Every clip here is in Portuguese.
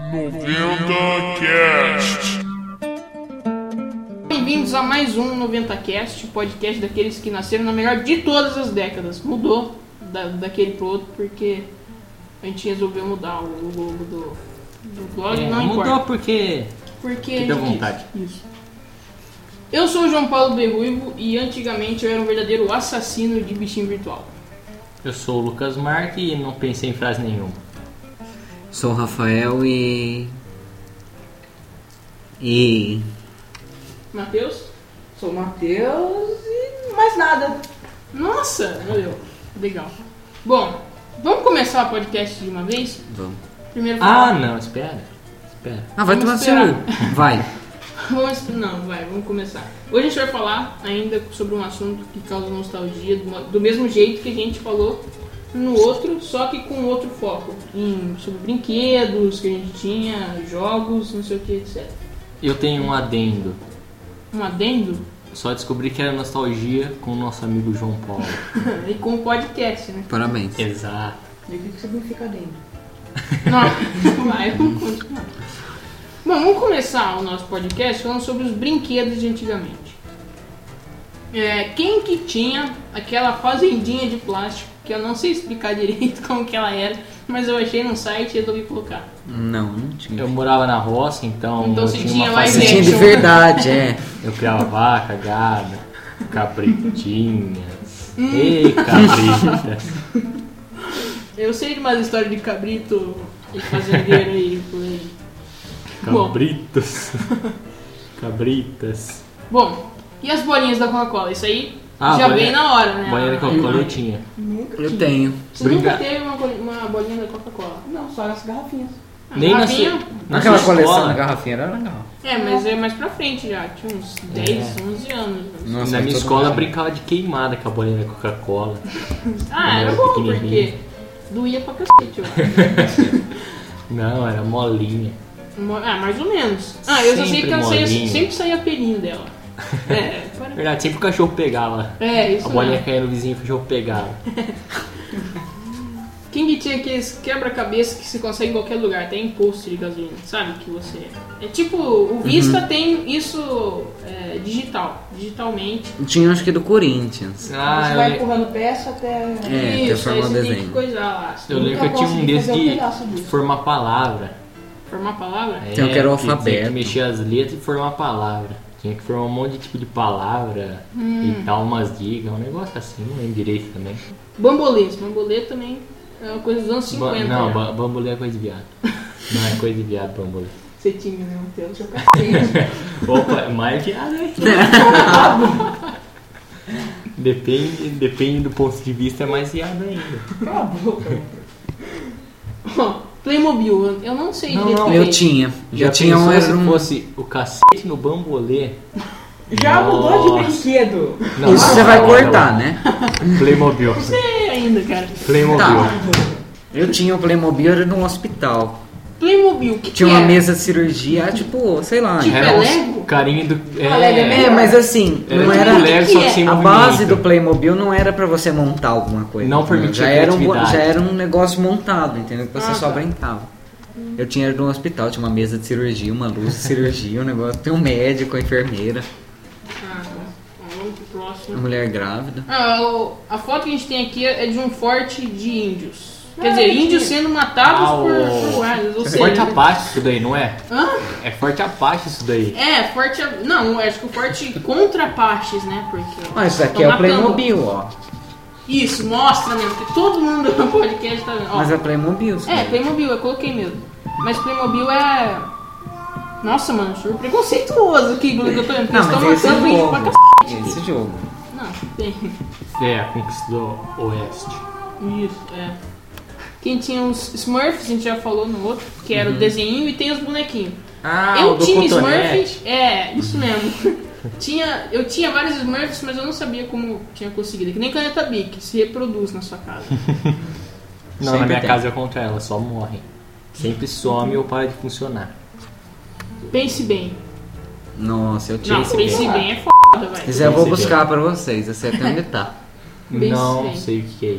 90Cast. Bem-vindos a mais um 90Cast, podcast daqueles que nasceram na melhor de todas as décadas. Mudou daquele pro outro porque a gente resolveu mudar o logo do blog. Não importa. Mudou porque deu vontade. Isso. Eu sou o João Paulo Berruivo e antigamente eu era um verdadeiro assassino de bichinho virtual. Eu sou o Lucas Marques e não pensei em frase nenhuma. Sou o Rafael e Matheus? Sou o Matheus e mais nada. Nossa, valeu. Legal. Bom, vamos começar o podcast de uma vez? Vamos. Primeiro Não, espera. Vai tomar Vamos seu. Vai. Vamos começar. Hoje a gente vai falar ainda sobre um assunto que causa nostalgia, do mesmo jeito que a gente falou no outro, só que com outro foco. Sobre brinquedos que a gente tinha, jogos, não sei o que, etc. Eu tenho um adendo. Um adendo? Só descobri que era nostalgia com o nosso amigo João Paulo. E com o podcast, né? Parabéns. Exato. E o que significa dentro? Não, vamos continuar. Bom, vamos começar o nosso podcast falando sobre os brinquedos de antigamente. Quem que tinha aquela fazendinha de plástico, que eu não sei explicar direito como que ela era, mas eu achei no site e resolvi colocar. Não tinha. Eu morava na roça, então eu você tinha tinha uma live Você fazenda. tinha de verdade, é. Eu criava vaca, gado, cabritinhas. Ei, cabritas. Eu sei de umas histórias de cabrito e fazendeiro aí por aí. Cabritos. Cabritas. Bom, e as bolinhas da Coca-Cola? Isso aí já bolinha- vem na hora, né? Bolinha de Coca-Cola eu tinha. Eu tenho. Você nunca Obrigado. teve uma bolinha da Coca-Cola? Não, só as garrafinhas. Nem na garrafinha? sua- na Aquela sua coleção escola. da garrafinha era legal. Mas é mais pra frente já, tinha uns 10, 11 anos. Nossa, Na mas minha todo escola eu mundo- brincava de queimada com a bolinha da Coca-Cola. Era era bom, pequenininho. porque doía pra cacete, eu acho. Não, era molinha. Mais ou menos. Eu só sei Sempre que ela molinho. sempre saía pelinho dela. Verdade, sempre o cachorro pegava. Isso A bolinha mesmo. caía no vizinho e o cachorro pegava. Quem que tinha aqueles quebra-cabeça que se consegue em qualquer lugar, até em posto de gasolina, sabe? Que você... É tipo, o Vista tem isso digitalmente. Tinha acho que do Corinthians. Você vai empurrando peça até... É, Isso, tem aí formar você tem desenho. que coisar lá. Você Eu tem lembro que eu tinha um consegui desses fazer um de pedaço disso. formar palavra. que formar a palavra? Tem um que era o que tinha alfabeto. que mexer as letras e formar palavra. Tinha que formar um monte de tipo de palavra e dar umas dicas, um negócio assim, não lembro direito também. Bambolês. Bambolê também é uma coisa dos anos 50. Não, já. bambolê é coisa de viado. Não é coisa de viado, bambolê. Você tinha, né? Um teu seu cacete. Opa, mais viado é aqui. Depende do ponto de vista, é mais viado ainda. Cala a boca. Ó, Playmobil, eu não sei direito. não, Eu tinha. Já Eu tinha pensou era se um. fosse o cacete no bambolê? Já mudou de Nossa. brinquedo. Não, Isso você vai cortar, né? Playmobil. Não sei ainda, cara. Playmobil. Tá. Eu tinha o Playmobil, era num hospital. Playmobil, o que Tinha que uma é? mesa de cirurgia, tipo, sei lá. Tipo, Era é uns Lego? carinho do. Lego é É, melhor. mas assim, Era não tipo era. Lego, que só é? que sem A movimento. base do Playmobil não era pra você montar alguma coisa. Não permitia já era, criatividade. já era um negócio montado, entendeu? Que você Ah, só tá. brincava. Eu tinha no hospital, tinha uma mesa de cirurgia, uma luz de cirurgia, um negócio. Tem um médico, a enfermeira, Vamos pro uma próximo. mulher grávida. A foto que a gente tem aqui é de um forte de índios. Quer dizer, índios sendo matados por guardas. Ou É seja, forte Apache isso daí, não é? Hã? É forte Apache isso daí. Forte. Não, acho que o forte contra Apaches, né? Porque. Ah, isso aqui tão é o matando. Playmobil, ó. Isso, mostra mesmo, porque todo mundo no podcast tá vendo. Ó, Mas é Playmobil, isso daí. Playmobil, eu coloquei mesmo. Mas Playmobil é. Nossa, mano, sou preconceituoso aqui, Glu, que eu tô vendo. Porque Não, eles estão mas esse matando índio pra jogo. cacete. Esse jogo. Não, tem. É, a conquista do Oeste. Isso. Quem tinha os Smurfs, a gente já falou no outro, que era o desenho e tem os bonequinhos. Ah, Eu o do tinha cotonete. Smurfs, isso mesmo. Eu tinha vários Smurfs, mas eu não sabia como tinha conseguido. Que nem caneta Bic, se reproduz na sua casa. Não, Sempre na minha tem. casa é o contrário, ela só morre. Sempre some ou para de funcionar. Pense bem. Nossa, eu tinha Não, esse pense game. bem é foda, Se vai. quiser eu vou Pense buscar pra vocês, eu sei até onde tá. Bem Não bem. sei o que é isso.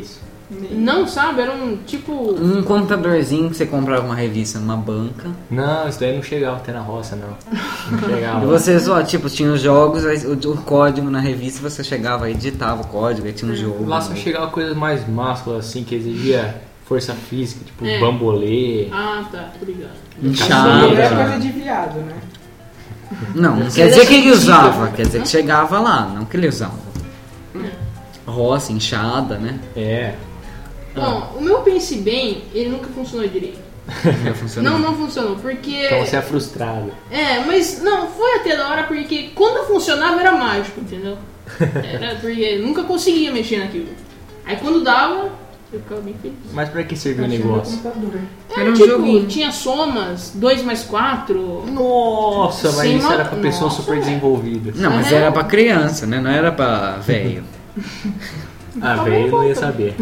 Não, sabe? Era um tipo... Um computadorzinho que você comprava uma revista numa banca. Não, isso daí não chegava até na roça, não. Não chegava. E você só, tipo, tinha os jogos, aí o código na revista, você chegava e digitava o código, aí tinha um jogo. Lá só chegava coisas mais másculas, assim, que exigia força física, tipo É. bambolê. Ah, tá. Obrigado. Inchada. É coisa de viado, né? Não quer dizer que ele usava, quer dizer que chegava lá, não que ele usava. Roça, inchada, né? É. Bom, o meu Pense Bem, ele nunca funcionou direito. Já funcionou. Não funcionou, porque... Então você é frustrado. Mas não, foi até da hora, porque quando funcionava era mágico, entendeu? Era porque nunca conseguia mexer naquilo. Aí quando dava, eu ficava bem feliz. Mas pra que serviu o Achei negócio? meu computador. Era um tipo, joguinho. tinha somas, 2 mais 4. Nossa, mas Sem isso ma- era pra pessoas Nossa, super velho. desenvolvidas. Não, mas É. era pra criança, né? Não era pra velho. Ah, velho, não ia saber.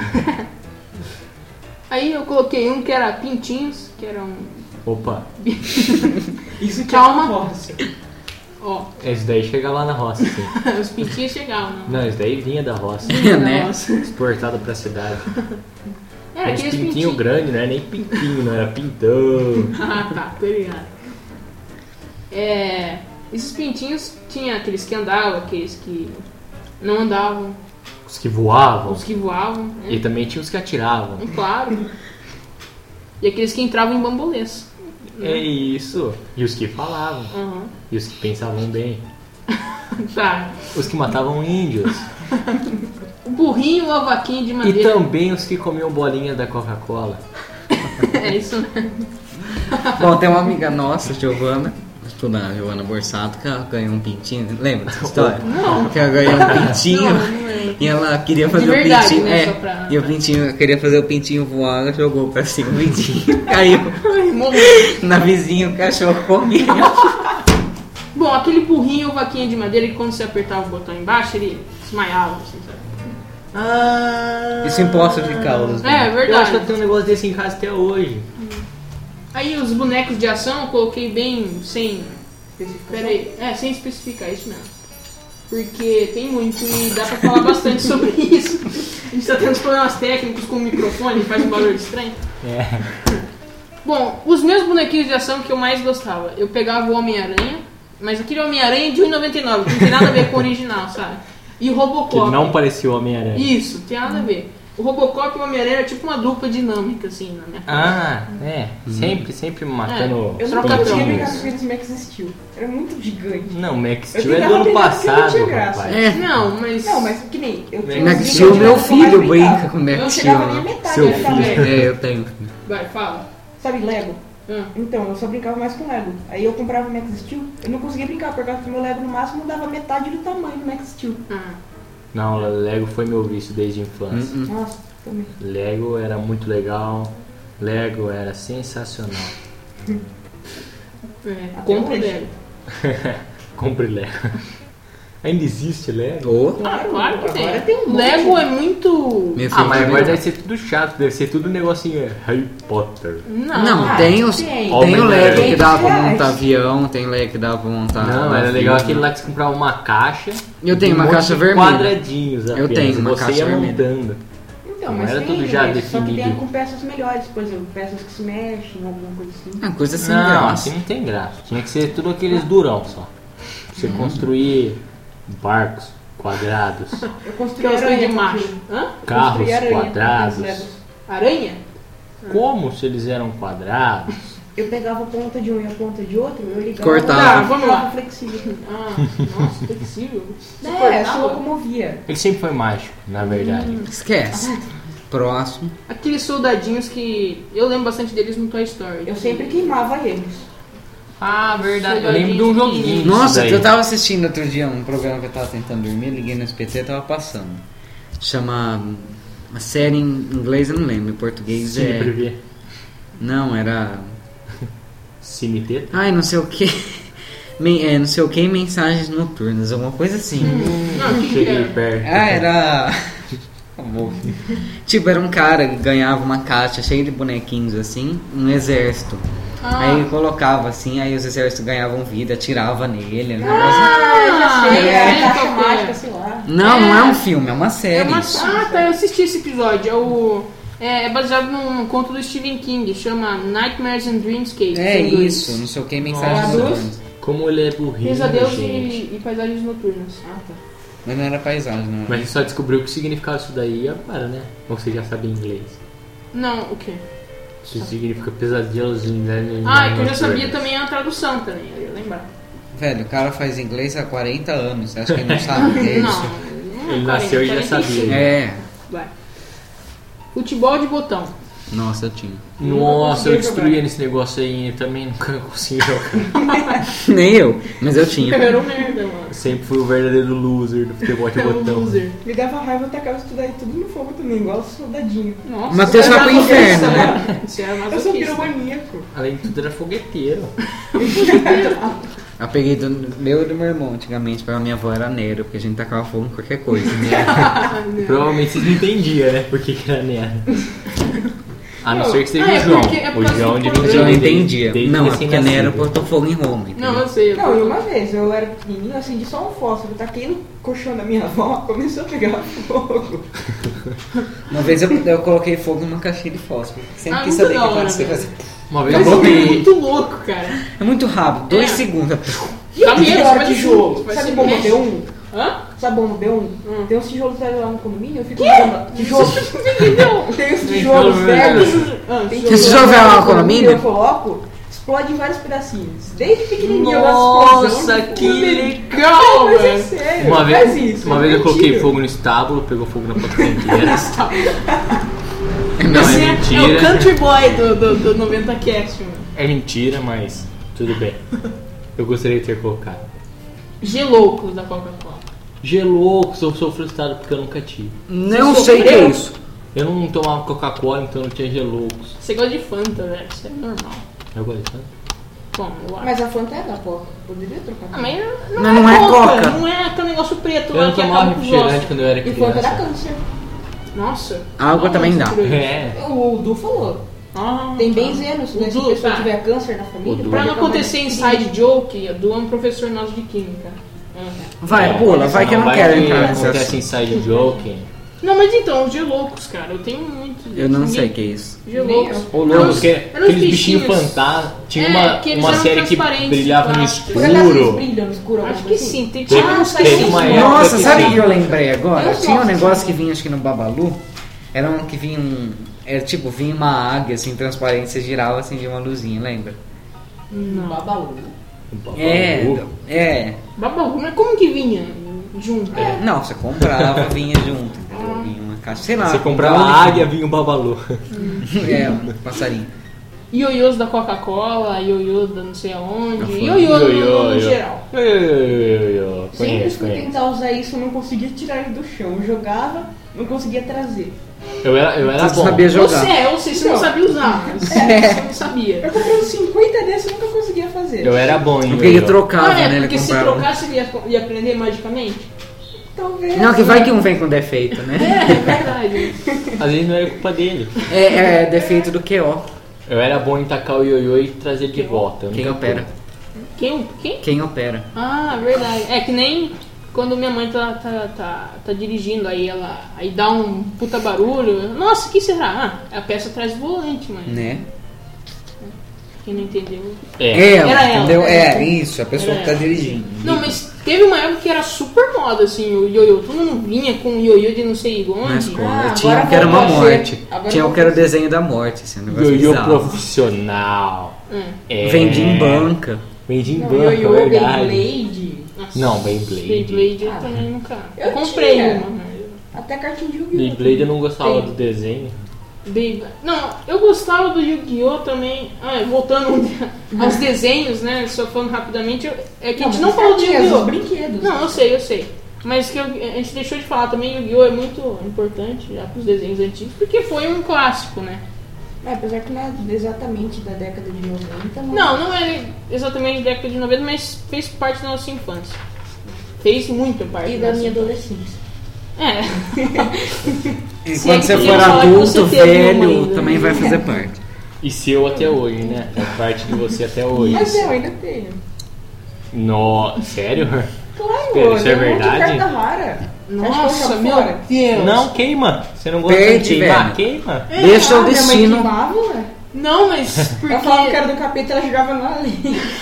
Aí eu coloquei um que era pintinhos, que era um... Opa, Isso que Calma. é uma roça. Ó, esse daí chega lá na roça, sim. os pintinhos chegavam, não. Não, esse daí vinha da roça. né? Nossa. Exportado pra cidade. Era Uns aqueles pintinho pintinhos. grande, não era nem pintinho, não era pintão. Ah, tá, tô ligado. Esses pintinhos tinha aqueles que andavam, aqueles que não andavam, Os que voavam. os que voavam, né? E também tinha os que atiravam. Claro. E aqueles que entravam em bambolês. É isso. E os que falavam. Aham. E os que pensavam bem. Tá. Os que matavam índios. O burrinho ou a vaquinha de E madeira. também os que comiam bolinha da Coca-Cola. É isso mesmo. Bom, tem uma amiga nossa, Giovana, estudando, Giovana Borsato, que ela ganhou um pintinho. Lembra dessa história? Não. Que ela ganhou um pintinho. Não lembro. E ela queria fazer verdade, o pintinho. né? É, Só pra- e o pintinho queria fazer o pintinho voar, ela jogou pra cima o pintinho. Caiu Ai, morreu. na vizinha, o cachorro comia. Bom, aquele burrinho ou vaquinha de madeira que quando você apertava o botão embaixo, ele desmaiava, assim, sabe? Isso em Poços de Caldas. É, Eu acho que eu verdade. tenho um negócio desse em casa até hoje. Aí os bonecos de ação eu coloquei bem sem... Pera aí. Sem especificar, isso mesmo. Porque tem muito e dá pra falar bastante sobre isso. A gente tá tendo uns problemas técnicos com o microfone, faz um barulho estranho. É. Bom, os meus bonequinhos de ação que eu mais gostava, eu pegava o Homem-Aranha, mas aquele Homem-Aranha de R$1,99, que não tem nada a ver com o original, sabe? E o Que Robocop. não parecia o Homem-Aranha. Isso, tem nada a ver. O Robocop e o Homem-Aranha era tipo uma dupla dinâmica, assim, na minha Ah, é. Sempre matando Eu os não Troca-troca. conseguia brincar com pintinhos. aqueles Max Steel. Era muito gigante. Não, Max Eu Steel é do tentava ano brincar porque não passado, tinha graça. rapaz. É. Não, mas... Não, mas que nem... Eu tinha Max uns Steel, brinquedos meu que eu mais filho brincava. brinca com Eu Max não Steel. chegava nem a metade Seu dele filho. também. É, eu tenho. Vai, fala. Sabe Lego? Ah. Então, eu só brincava mais com Lego. Aí eu comprava o Max Steel, eu não conseguia brincar, por causa que meu Lego no máximo dava metade do tamanho do Max Steel. Não, Lego foi meu vício desde a infância. Nossa, também. Lego era muito legal. Lego era sensacional. Até Compra hoje. dele. Compre Lego. Ainda existe Lego? Ô, Claro que Agora tem. tem um monte. Lego é muito... meu Ah, filho mas também. agora deve ser tudo chato, deve ser tudo negocinho Harry Potter. Não, Ah, tem os. tem. Tem o Homem-Aranha. Lego que dava pra Reais. montar avião, tem Lego que dava pra montar. Não, era legal aquele lá que você comprava uma caixa. Eu tenho e um uma monte caixa de vermelha. quadradinhos Eu apenas, tenho e uma você caixa ia vermelha. montando. Então, Não mas era tem, tudo já só que definido. tem com peças melhores, por exemplo, peças que se mexem, alguma coisa assim. Uma coisa assim, Não, graça. assim não tem graça. Tinha que ser tudo aqueles durão só. Pra você construir barcos quadrados, Eu construí Que é os aranha de com macho. aquilo. Hã? carros Construí aranha com quadrados. aqueles Legos. Aranha? Como se eles eram quadrados? Eu pegava a ponta de um e a ponta de outro, eu ligava. Cortava. Tá, vamos lá. ficava flexível. Nossa, flexível. Você É, cortava? se locomovia. Ele sempre foi mágico, na verdade. Esquece. Próximo. Aqueles soldadinhos que... Eu lembro bastante deles no Toy Story. Eu sempre queimava eles. Ah, verdade. Eu lembro de um joguinho. Nossa, disso daí. eu tava assistindo outro dia um programa que eu tava tentando dormir, liguei no SPT e tava passando. Chama. A série em inglês eu não lembro, em português Cine é. Privé. Não, era. Cine Teta? Ai, não sei o que. Não sei o que, mensagens noturnas, alguma coisa assim. Não, o que que Cheguei era? perto. Ah, era. Acabou. Tipo, era um cara que ganhava uma caixa cheia de bonequinhos assim, um exército. Aí colocava assim, aí os exércitos ganhavam vida, atirava nele. Um negócio... já sei, é, a caixa qual que mágica, é? sei lá. Não é um filme, é uma série. Tá, eu assisti esse episódio. É baseado num conto do Stephen King, chama Nightmares and Dreamscapes. É em inglês. isso, não sei o que, mensagem Nossa. dos sonhos. Como ele é burrinho, Pesadelos gente. e paisagens noturnas. Tá. Mas não era paisagem, não. Mas você só descobriu o que significava isso daí agora, né? Ou você já sabia inglês? Não, o quê? Isso significa pesadelos de inverno. Ah, é que eu já sabia também a tradução também, eu ia lembrar. Velho, o cara faz inglês há 40 anos, acho que ele não sabe o que é Não, isso. não é Ele nasceu e já 45. sabia. É, Vai. Futebol de botão. nossa, eu tinha. Nossa, eu consegui destruía jogar. nesse negócio aí e também nunca consegui jogar. Nem eu, mas eu tinha. Eu era um merda, mano. Sempre fui o verdadeiro loser do futebol de Eu era um botão. loser. Me dava raiva, eu tacava isso daí tudo no fogo também, igual soldadinho. Nossa, Matheus você vai era pro inferno, masoquista, né? Você era Eu sou masoquista. piromaníaco. Além de tudo, era fogueteiro. Eu peguei do meu e do meu irmão antigamente, porque a minha avó era negra, porque a gente tacava fogo em qualquer coisa. Provavelmente vocês não entendiam, né? Por que era nera. A não ser que seja Ah, é o João. porque- é por O causa João do devia programa. Eu não entender entendia. desde Não, é recém porque nera nascido. botou fogo em Roma. Entendeu? Não, eu sei. Não, e uma vez, eu era pequenininho, acendi só um fósforo, taquei no colchão da minha avó, começou a pegar fogo. Uma vez eu coloquei fogo numa caixinha de fósforo. Sempre Ah, quis muito saber o da que hora, acontecia. velho. Uma vez Mas eu isso é coloquei. muito louco, cara. É muito rápido, 2 É. segundos. Dá menos, Pior mas tijolo. vai Sabe ser bomba mexe. B1? Hã? Sabe bomba B1? Tem uns tijolos velhos lá no condomínio, eu fico usando tijolos. Tem uns tijolos Então, velhos. Ah, Tem Esse tijolo velho lá no condomínio? Eu coloco, explode em vários pedacinhos. Desde pequenininho eu gosto de explosão. Nossa, que legal, Mas é velho. sério, Uma faz vez, isso. uma é vez eu coloquei mentira. fogo no estábulo, pegou fogo na ponta inteira. Não, Não, é é o mentira. country boy do 90 Cast, mano. É mentira, mas tudo bem. Eu gostaria de ter colocado. Geloucos da Coca-Cola. Geloucos, eu sou frustrado porque eu nunca tive. Não Você sei o que é sofreu? isso. Eu não tomava Coca-Cola, então não tinha geloucos. Você gosta de Fanta, velho. Isso é normal. Eu gosto de Fanta. Bom, eu acho. Mas a Fanta é da Coca, poderia trocar. Ah, mas Não é Coca. Não é aquele negócio preto Eu lá não que tomava acaba com os refrigerante ossos. quando eu era E Fanta dá criança. câncer. Nossa. Água também dá. É. O Du falou. Ah, Tem tá. benzeno, se O a Du, pessoa tá. tiver câncer na família. O Du. Pra não pode acontecer acabar inside joke, a Du é um professor nosso de química. Vai, pula, vai que eu não vai quero que entrar nessa. acontece inside joke. Não, mas então, os geloucos, cara, eu tenho muito. Eu não sei o que é isso. Geloucos. Ou Eram não, uns- porque eram uns aqueles bichinhos bichinhos. fantasma. Tinha Que eles uma eram série que transparentes, brilhava no plásticos. Por acaso eles escuro. brilham no escuro? Acho alguma que coisa assim? sim, tem Teve- tinha uns teve sites uma de- época Nossa, que sabe o sim. que eu lembrei agora? Eu Tinha um gosto. negócio que vinha acho que no Babalu. Era um que vinha um. Era tipo, vinha uma águia assim transparente, você girava assim de uma luzinha, lembra? Não. Babalu. É. Babalu, mas como que vinha junto? Não, você comprava, vinha junto, entendeu? Vinha uma caixa, sei lá. Você comprava igual a águia, vinha o babalu. É, um passarinho. Ioiôs da Coca-Cola, ioiô da não sei aonde, Já foi. ioiô no Ioiô. geral. Sempre Conheço, que eu conheço. tentar usar isso, eu não conseguia tirar ele do chão. Eu jogava, não conseguia trazer. Eu era Você bom. sabia jogar. Você não sabia usar. Você não sabia. Eu comprei uns 50 desses e nunca conseguia fazer. Eu era bom em Porque ele ioiô. trocava, Ah, é, né? Ele porque se comprava. trocasse ele ia aprender magicamente? Talvez. Não, que vai que um vem com defeito, né? É verdade. Às vezes não era culpa dele. É defeito do QO. Eu era bom em tacar o ioiô e trazer ele de volta. Eu Quem nunca opera? Quem? Quem opera? Ah, verdade. É que nem quando minha mãe tá dirigindo, aí dá um puta barulho. Nossa, o que será? Ah, a peça traz volante, mãe. Né? Quem não entendeu. É. Era ela. Entendeu? É, isso, a pessoa Era que tá ela. dirigindo. Não, mas teve uma época que era super moda, assim, o ioiô. Todo mundo vinha com o ioiô de não sei Na onde. escola. Ah, Tinha agora um que era uma voltou a ser- morte. agora Tinha um que era o desenho da morte, assim, um negócio Ioiô bizarro. profissional. É. Vendia em banca. Vendia em Não, banca, ioiô, verdade. Beyblade. Nossa, Não, Beyblade. Beyblade eu Ah, também nunca. eu Eu comprei tinha. uma, mas. Até cartinha de Yu-Gi-Oh! Beyblade eu não gostava Tem. do desenho. Não, eu gostava do Yu-Gi-Oh! Também. Ah, voltando aos desenhos, né? Só falando rapidamente, é que a gente não falou de cartinhas, os Yu-Gi-Oh! brinquedos. Não, eu sei. Mas que a gente deixou de falar também, Yu-Gi-Oh! É muito importante já para os desenhos antigos, porque foi um clássico, né? É, apesar que não é exatamente da década de 90, mas... Não é exatamente da década de 90, mas fez parte da nossa infância. Fez muito parte E da nossa minha infância. adolescência. É. E Se é quando que você tu for ia falar que você adulto, teve uma velho, ainda. também vai fazer parte. E seu até hoje, né? Faz parte de você até hoje. Mas eu ainda tenho. Nossa, sério? Claro, Espera, isso é um monte de verdade? carta rara. Nossa, meu meu Deus. Não, queima. Você não gosta Perde, de queimar? velho. Queima. Deixa o Minha mãe destino. queimava, ué. Não, mas porque... Ela falava que era do capeta e ela jogava na lei.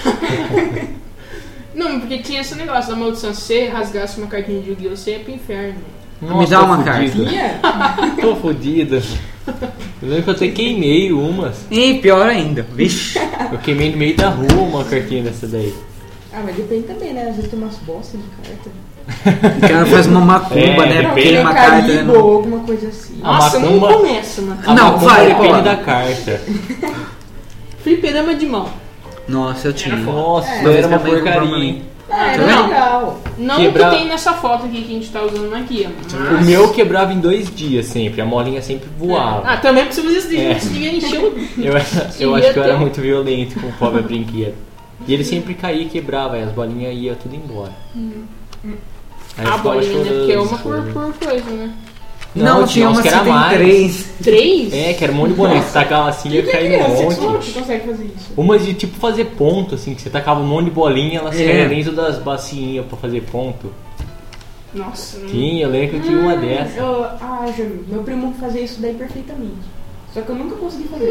Não, porque tinha esse negócio da maldição. Se você rasgasse uma cartinha de Yu-Gi-Oh! Você ia pro inferno. Me dá tô uma fudido. Tinha? Tô fudido. Eu lembro que eu até queimei umas. E pior ainda. Vixe. Eu queimei no meio da rua uma cartinha dessa daí. Ah, mas depende também, né? Às vezes tem umas bostas de carta. O cara faz uma macumba, É, né? depende. Queima a carta. Né? Caribo ou alguma coisa assim. A Nossa, macumba- não começa, mano. A Não, macumba vai, depende pô. da carta. Fliperama de mão. Nossa, eu tinha. Nossa, É, era uma mas também comprava porcaria. mim. Ah, era Não. legal. Não Quebrar- que tem nessa foto aqui que a gente tá usando na guia, mas... O meu quebrava em 2 dias sempre. A molinha sempre voava. Ah, também porque vocês É. devia encher o... Eu Ia acho que eu era ter- muito violento com o pobre brinquedo. E ele sempre caía e quebrava, e as bolinhas iam tudo embora. Aí eu A ficava bolinha, né? chorando, Porque é uma chorando. por coisa, né? Não, tinha uns uma que era que tem mais. 3. 3? É, que era um monte de bolinha. Você tacava assim e ia cair criança um sexual monte. que consegue fazer isso. Umas de tipo fazer ponto, assim, que você tacava um monte de bolinha, elas É. caíam dentro das bacinhas pra fazer ponto. Nossa, não. Tinha, eu lembro que eu tinha uma dessa. Júlio, meu primo fazia isso daí perfeitamente. Só que eu nunca consegui fazer.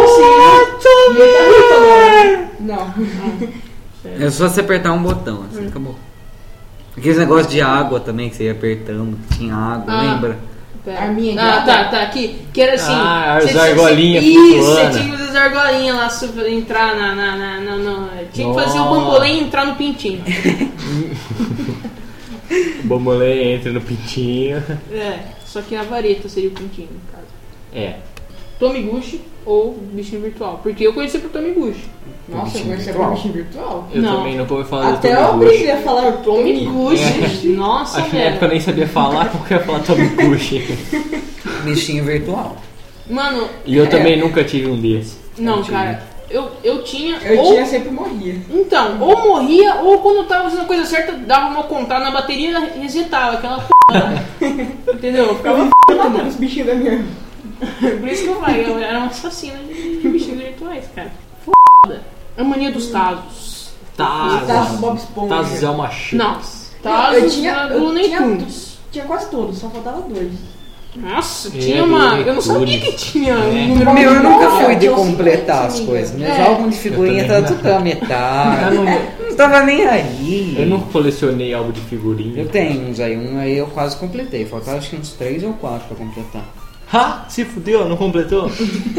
Não. É só você apertar um botão, assim, acabou. Aqueles negócios de água também que você ia apertando, que tinha água, Ah. lembra? Pera. Arminha de Ah, água. tá, aqui. Que era assim. Ah, as você- argolinhas Isso, você flutuando. tinha que fazer as argolinhas lá, entrar tinha que fazer o Nossa. bambolê e entrar no pintinho. O bambolê entra no pitinho. É, só que a vareta seria o pintinho, no caso. É. Tomiguchi ou bichinho virtual. Porque eu conheci pro Tomiguchi. Nossa, eu Bichinho conheci virtual. agora bichinho virtual. Eu Não. também nunca ouvi falar Até do eu Tomiguchi. aprendi a falar Tomiguchi. Nossa, Acho que na época eu velho. nem sabia falar, como que eu ia falar Tomiguchi? Bichinho virtual. Mano, E eu também nunca tive um desses. não, cara. Eu tinha. Eu ou- tinha sempre morria. Então, ou morria, ou quando eu tava fazendo a coisa certa, dava uma contar na bateria e resetava aquela p. Entendeu? Eu ficava Matando os bichinhos da minha irmã. Por isso que eu falei, eu era uma assassina de bichinhos virtuais, cara. Foda. A mania dos Tazos. Tazos, Bob Esponja. Tazos é uma chip. Não, Eu Tazos tinha- do eu Looney tinha- Tunes. Tinha quase todos, só faltava 2. Nossa, É, tinha do uma. Looney Eu não sabia Tunes. que tinha É. um número Meu, eu nunca fui de tinha um completar as cinco, coisas. se Meus É. álbuns de figurinha Eu tava também tudo pela metade. Eu Não tava nem aí. Eu não colecionei álbum de figurinha. Eu tenho uns aí, um aí eu quase completei. Faltava acho que uns 3 ou 4 pra completar. Ha! Se fudeu, não completou?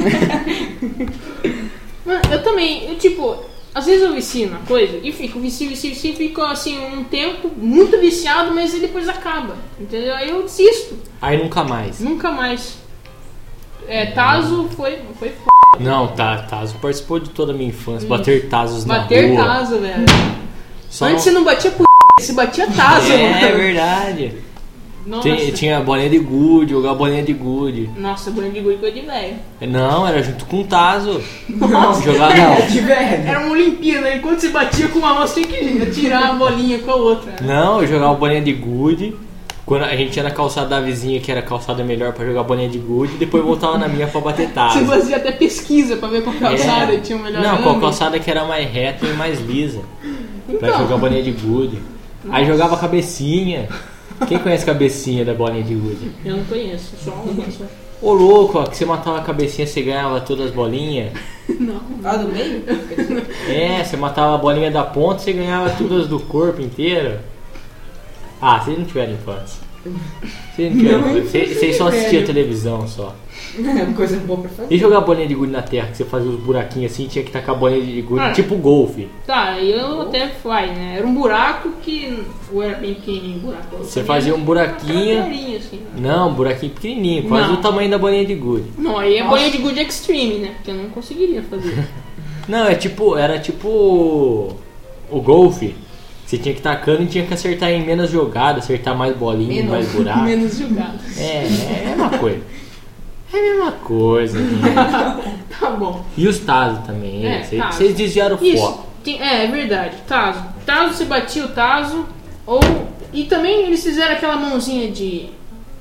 Mano, eu também, às vezes eu vicio na coisa e vicio, fico assim um tempo muito viciado, mas aí depois acaba, entendeu? Aí eu desisto, Aí nunca mais. nunca mais. Tazo foi f... Não, Tazo participou de toda a minha infância. Bater Tazos na Bater rua. Tazo, velho. Só Antes você não batia p... você batia Tazo, É mano. verdade. Nossa. Tinha bolinha de gude, jogar bolinha de gude. Nossa, bolinha de gude coisa de velho. Não, era junto com o Tazo. Nossa, Jogava de velho. Era uma Olimpíada, enquanto você batia com uma mão, você tinha que tirar a bolinha com a outra. Não, eu jogava bolinha de gude. Quando a gente ia na calçada da vizinha, que era a calçada melhor pra jogar bolinha de gude, depois voltava na minha pra bater Você Tazo. fazia até pesquisa pra ver qual calçada tinha o melhor Não, ângulo. qual calçada que era mais reta e mais lisa. Pra Então. jogar bolinha de gude. Aí jogava cabecinha. Quem conhece cabecinha da bolinha de gude? Eu não conheço, só uma só. Ô louco, ó, que você matava a cabecinha, você ganhava todas as bolinhas. Ah, do meio? É, você matava a bolinha da ponta, você ganhava todas do corpo inteiro. Ah, vocês não tiveram infância. Vocês não tiveram infância. Vocês só assistiam televisão só. É uma coisa boa pra fazer. E jogar bolinha de gude na terra, que você fazia os buraquinhos assim, tinha que tacar a bolinha de gude, Ah. tipo golfe. Tá, eu até vai, né? Era um buraco que. Ou era bem pequenininho o buraco? Você fazia um buraquinho. Craterinho, assim. Não, um buraquinho pequenininho, quase Não. o tamanho da bolinha de gude. Não, aí é Nossa. bolinha de gude extreme, né? Porque eu não conseguiria fazer. Não, era tipo o golfe. Você tinha que ir tacando e tinha que acertar em menos jogadas, acertar mais bolinha, Menos. mais buraco. Menos jogado. É a mesma coisa. É a mesma coisa, gente. Tá bom. E os Tazos também, É, vocês Tazo. vocês desviaram o Isso. foco. É verdade. Tazo. Tazo, você batia o Tazo. E também eles fizeram aquela mãozinha de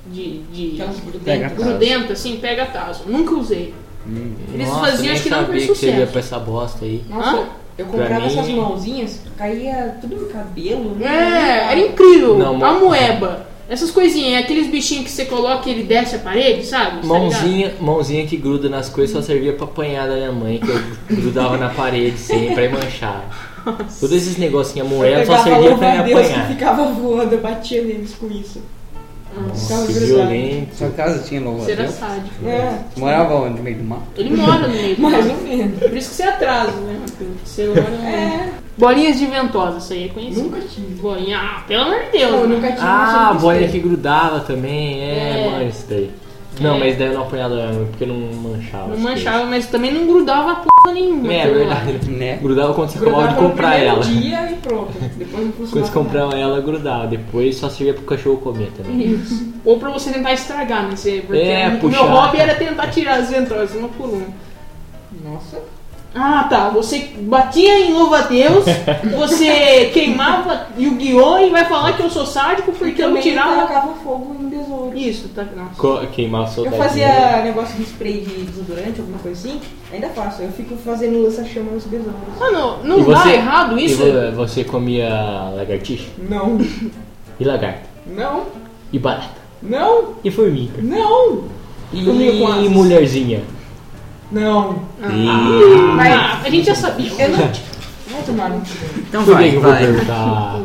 Pega grudenta, assim, pega taso. Nunca usei. Eles Nossa, faziam, nem acho que não sabia por que você ia sucesso. pra essa bosta aí. Nossa, eu comprava Pra mim- essas mãozinhas, caía tudo no cabelo. É, era incrível. Não, A moeba. Essas coisinhas, aqueles bichinhos que você coloca e ele desce a parede, sabe? Mãozinha que gruda nas coisas só servia pra apanhar da minha mãe, que eu grudava na parede sempre e manchava. Todos esses negocinhos, a moeda só servia pra me Deus que apanhar. ficava voando, eu batia neles com isso. Nossa, que violento. Sua casa tinha louva Você era Deus? sádico. É, Morava onde? No meio do mato? Ele mora no meio do mais mato. ou menos. Por isso que você atrasa, né? Porque você mora É, Bolinhas de ventosa, isso aí é conhecido. nunca tive. Bolinha, pelo amor de Deus. Eu né? nunca tive. Ah, mas eu bolinha gostei. que grudava também, mano, isso daí. Não, É. mas daí eu não apanhava porque não manchava. Não as manchava, mas também não grudava porra nenhuma. coisas. É aquilo lá. verdade. Né? Grudava quando você acabava Grudava de no comprar primeiro ela. dia e pronto. Depois não Quando você funcionava. comprava ela, grudava. Depois só servia pro cachorro comer também. Isso. Ou pra você tentar estragar, né? Porque o puxar. meu hobby era tentar tirar as ventosas uma por uma. Nossa. Ah, tá. Você batia em louva-a-Deus, você queimava Yu-Gi-Oh! E vai falar que eu sou sádico porque eu também tirava. colocava fogo em besouro. Isso, tá. Nossa. Queimar o Eu soldadinho. fazia negócio de spray de desodorante, alguma coisa assim. Ainda faço. Eu fico fazendo lança-chama nos besouros. Mano, E não dá você- errado isso? E você comia lagartixa? Não. E lagarta? Não. E barata? Não. E formiga? Não. Comia com E asas. mulherzinha? Não. Mas a gente já sabia. Eu não. Vai tomar no cu. Então Por que vai, que eu vou vai. perguntar?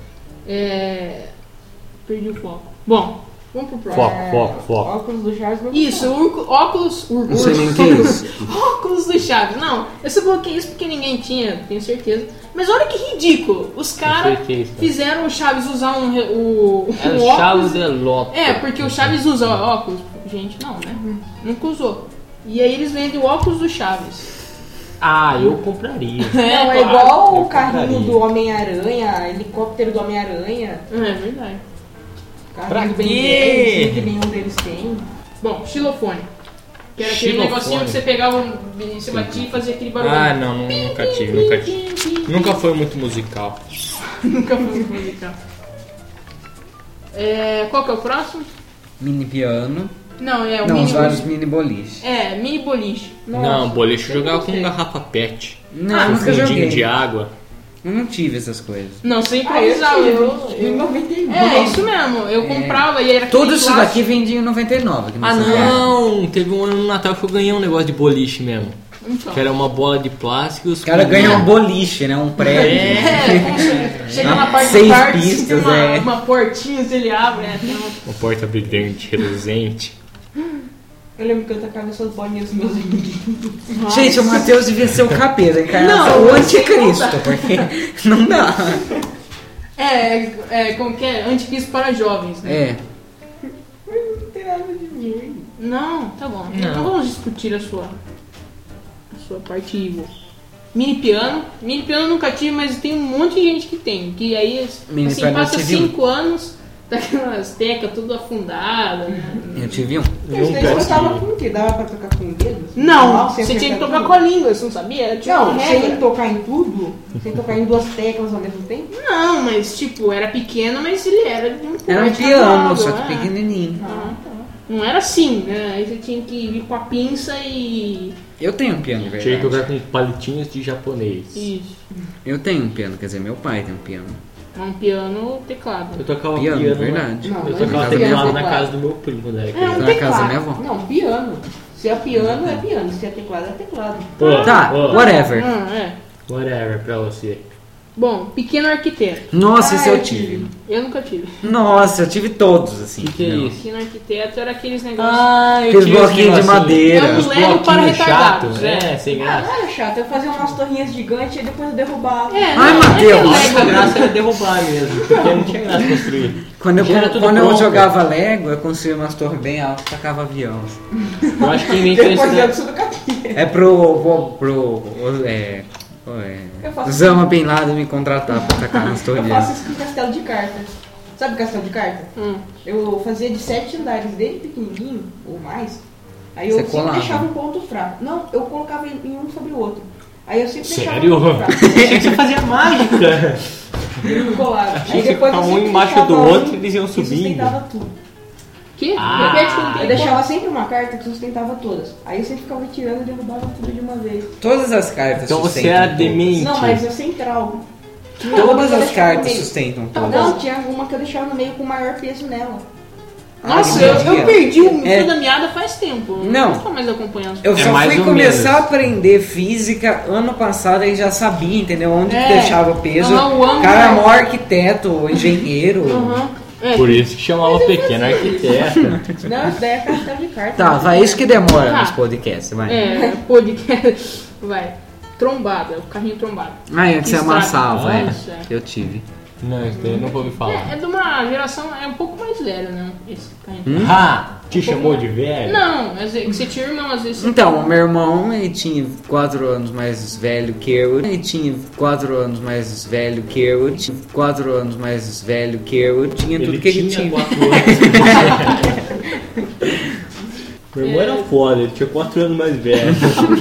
Perdi o foco. Bom, vamos pro próximo. Foco. Óculos do Chaves não Isso, óculos. Não sei nem o que é isso. Óculos do Chaves. Não, eu só coloquei isso porque ninguém tinha, tenho certeza. Mas olha que ridículo. Os caras sei o que é isso, cara. fizeram o Chaves usar o É o Chavo de Lota. É, porque o Chaves usa óculos. Gente, não, né? Nunca usou. E aí eles vendem o óculos do Chaves. Ah, eu compraria. Não, é claro. igual Eu o carrinho compraria. do Homem-Aranha, helicóptero do Homem-Aranha. É verdade. Carrinho Pra do Ben quê? 10, que nenhum deles tem. Bom, xilofone. Que era aquele Xilofone. negocinho que você pegava, você batia e fazia aquele barulho. Ah, não, nunca tive. Nunca foi muito musical. Nunca foi muito musical. Qual que é o próximo? Mini piano. Não, é o Não, mini os vários boliche. mini boliche. É, mini boliche. Não, boliche eu eu jogava gostei. com garrafa pet. Não, Ah, eu Com nunca fundinho joguei. de água. Eu não tive essas coisas. Não, você Ah, improvisava. Em 99. É, isso mesmo. Eu comprava e era aquele Tudo isso plástico. daqui vendia em 99. Aqui no Ah, São Paulo. não! Teve um ano no Natal que eu ganhei um negócio de boliche mesmo. Então. Que era uma bola de plástico e os O cara pingos- ganha um boliche, né? Um prédio. Chega na parte Seis do quarto, pistas, tem uma, é. uma portinha, se ele abre, né? Tem Uma porta brilhante, reluzente. Eu lembro que eu tacava essas bolinhas nos meus amiguinhos. Gente, o Matheus devia ser o capeta, encarnação Não, o anticristo, porque não dá. como que é? Anticristo para jovens, né? É. Não tem nada de mim. Não, tá bom. Não. Não vamos discutir a sua parte evil. Mini piano. Mini piano eu nunca tive, mas tem um monte de gente que tem. Que aí, Mini assim, piano eu passa tive 5 anos, daquelas teclas tudo afundadas, né? Eu tive um. Mas daí você tava com o quê? Dava pra tocar com o dedo? Não, Normal, sem você tinha que apertar tocar tudo? com a língua, você não sabia? Tinha Não, uma sem regra. tocar em tudo? Sem tocar em duas teclas ao mesmo tempo? Não, mas tipo, era pequeno, mas ele era de um Era um porte piano, razoável, só que é. pequenininho. Ah, tá. Não era assim, né? Aí você tinha que vir com a pinça e. Eu tenho um piano, de Tinha que verdade. tocar com palitinhos de japonês. Isso. Eu tenho um piano, quer dizer, meu pai tem um piano. Um piano teclado. Eu tocava Piano, piano, verdade. Não, eu não tocava existe teclado piano na teclado. casa do meu primo, né? É, um Na casa da teclado. minha avó. Não, piano. Se é piano, é piano. Se é teclado, é teclado. Tá, whatever. Whatever pra você. Bom, pequeno arquiteto. Nossa, esse Ah, eu eu tive. Eu nunca tive. Nossa, eu tive todos, assim. O que é entendeu? isso? Pequeno arquiteto era aqueles negócios. Ah, eu Aqueles tive esse bloquinhos de negocinho. madeira. É um Os Lego para bloquinhos retardados, chatos, é. sem Ah, graça. não era chato. Eu fazia umas torrinhas gigantes e depois eu derrubava. É, Ai, não, é Matheus. aquele A única Lego. graça era derrubar mesmo, porque não tinha graça construir. Quando eu, Já era tudo quando eu pronto. jogava Lego, eu construía umas torres bem altas e tacava avião. Eu acho que inventou isso Depois daí. eu tudo capia. É Eu faço- Osama Bin Laden me contratar pra tacar nas Eu torres. faço isso com castelo de carta. Sabe castelo de carta? Eu fazia de 7 andares, desde pequenininho, ou mais. Aí eu Você sempre colava? deixava um ponto fraco. Não, eu colocava em um sobre o outro. Aí eu sempre Sério? deixava um ponto fraco. Achei que você fazia mágica. Eu colava. Achei Aí que depois eu ficava um sempre embaixo deixava do um outro e eles iam que subindo. sustentava tudo. Que? Ah. Repete que eu não Eu entendi. deixava sempre uma carta que sustentava todas. Aí eu sempre ficava tirando e derrubava tudo de uma vez. Todas as cartas Então você sustentam era todas. demente. Não, mas a central. Tinha uma Todas que eu as deixava cartas no meio. sustentam todas. Não, tinha uma que eu deixava no meio com maior peso nela. Nossa, Ah, eu entendi. perdi o É. fio da meada faz tempo. Não. Não tô mais acompanhando. Eu É só mais fui ou começar menos. a aprender física ano passado e já sabia, entendeu? Onde que É. deixava peso. Aham, o ângulo. Cara, maior arquiteto, engenheiro. Aham. É, Por isso que chamava pequeno arquiteto. Não, isso daí é castelo de cartas. Tá, vai, isso que demora Tá. nos podcasts, vai. podcast. Vai. Trombada, o carrinho trombado. Ah, é que você Estrada. amassava, é. Isso, é. Eu tive. Não, isso daí eu nunca ouvi falar. É de uma geração, é um pouco mais velha, né? Esse carrinho. Ah, te chamou de velho? Não, mas é que você tinha irmão, às vezes. Você Então, o meu irmão, ele tinha 4 anos mais velho que eu. Ele tinha 4 anos mais velho que eu. Ele tinha 4 anos mais velho que eu. Tinha tudo que ele tinha. 4 anos. Meu irmão era foda, ele tinha 4 anos mais velho.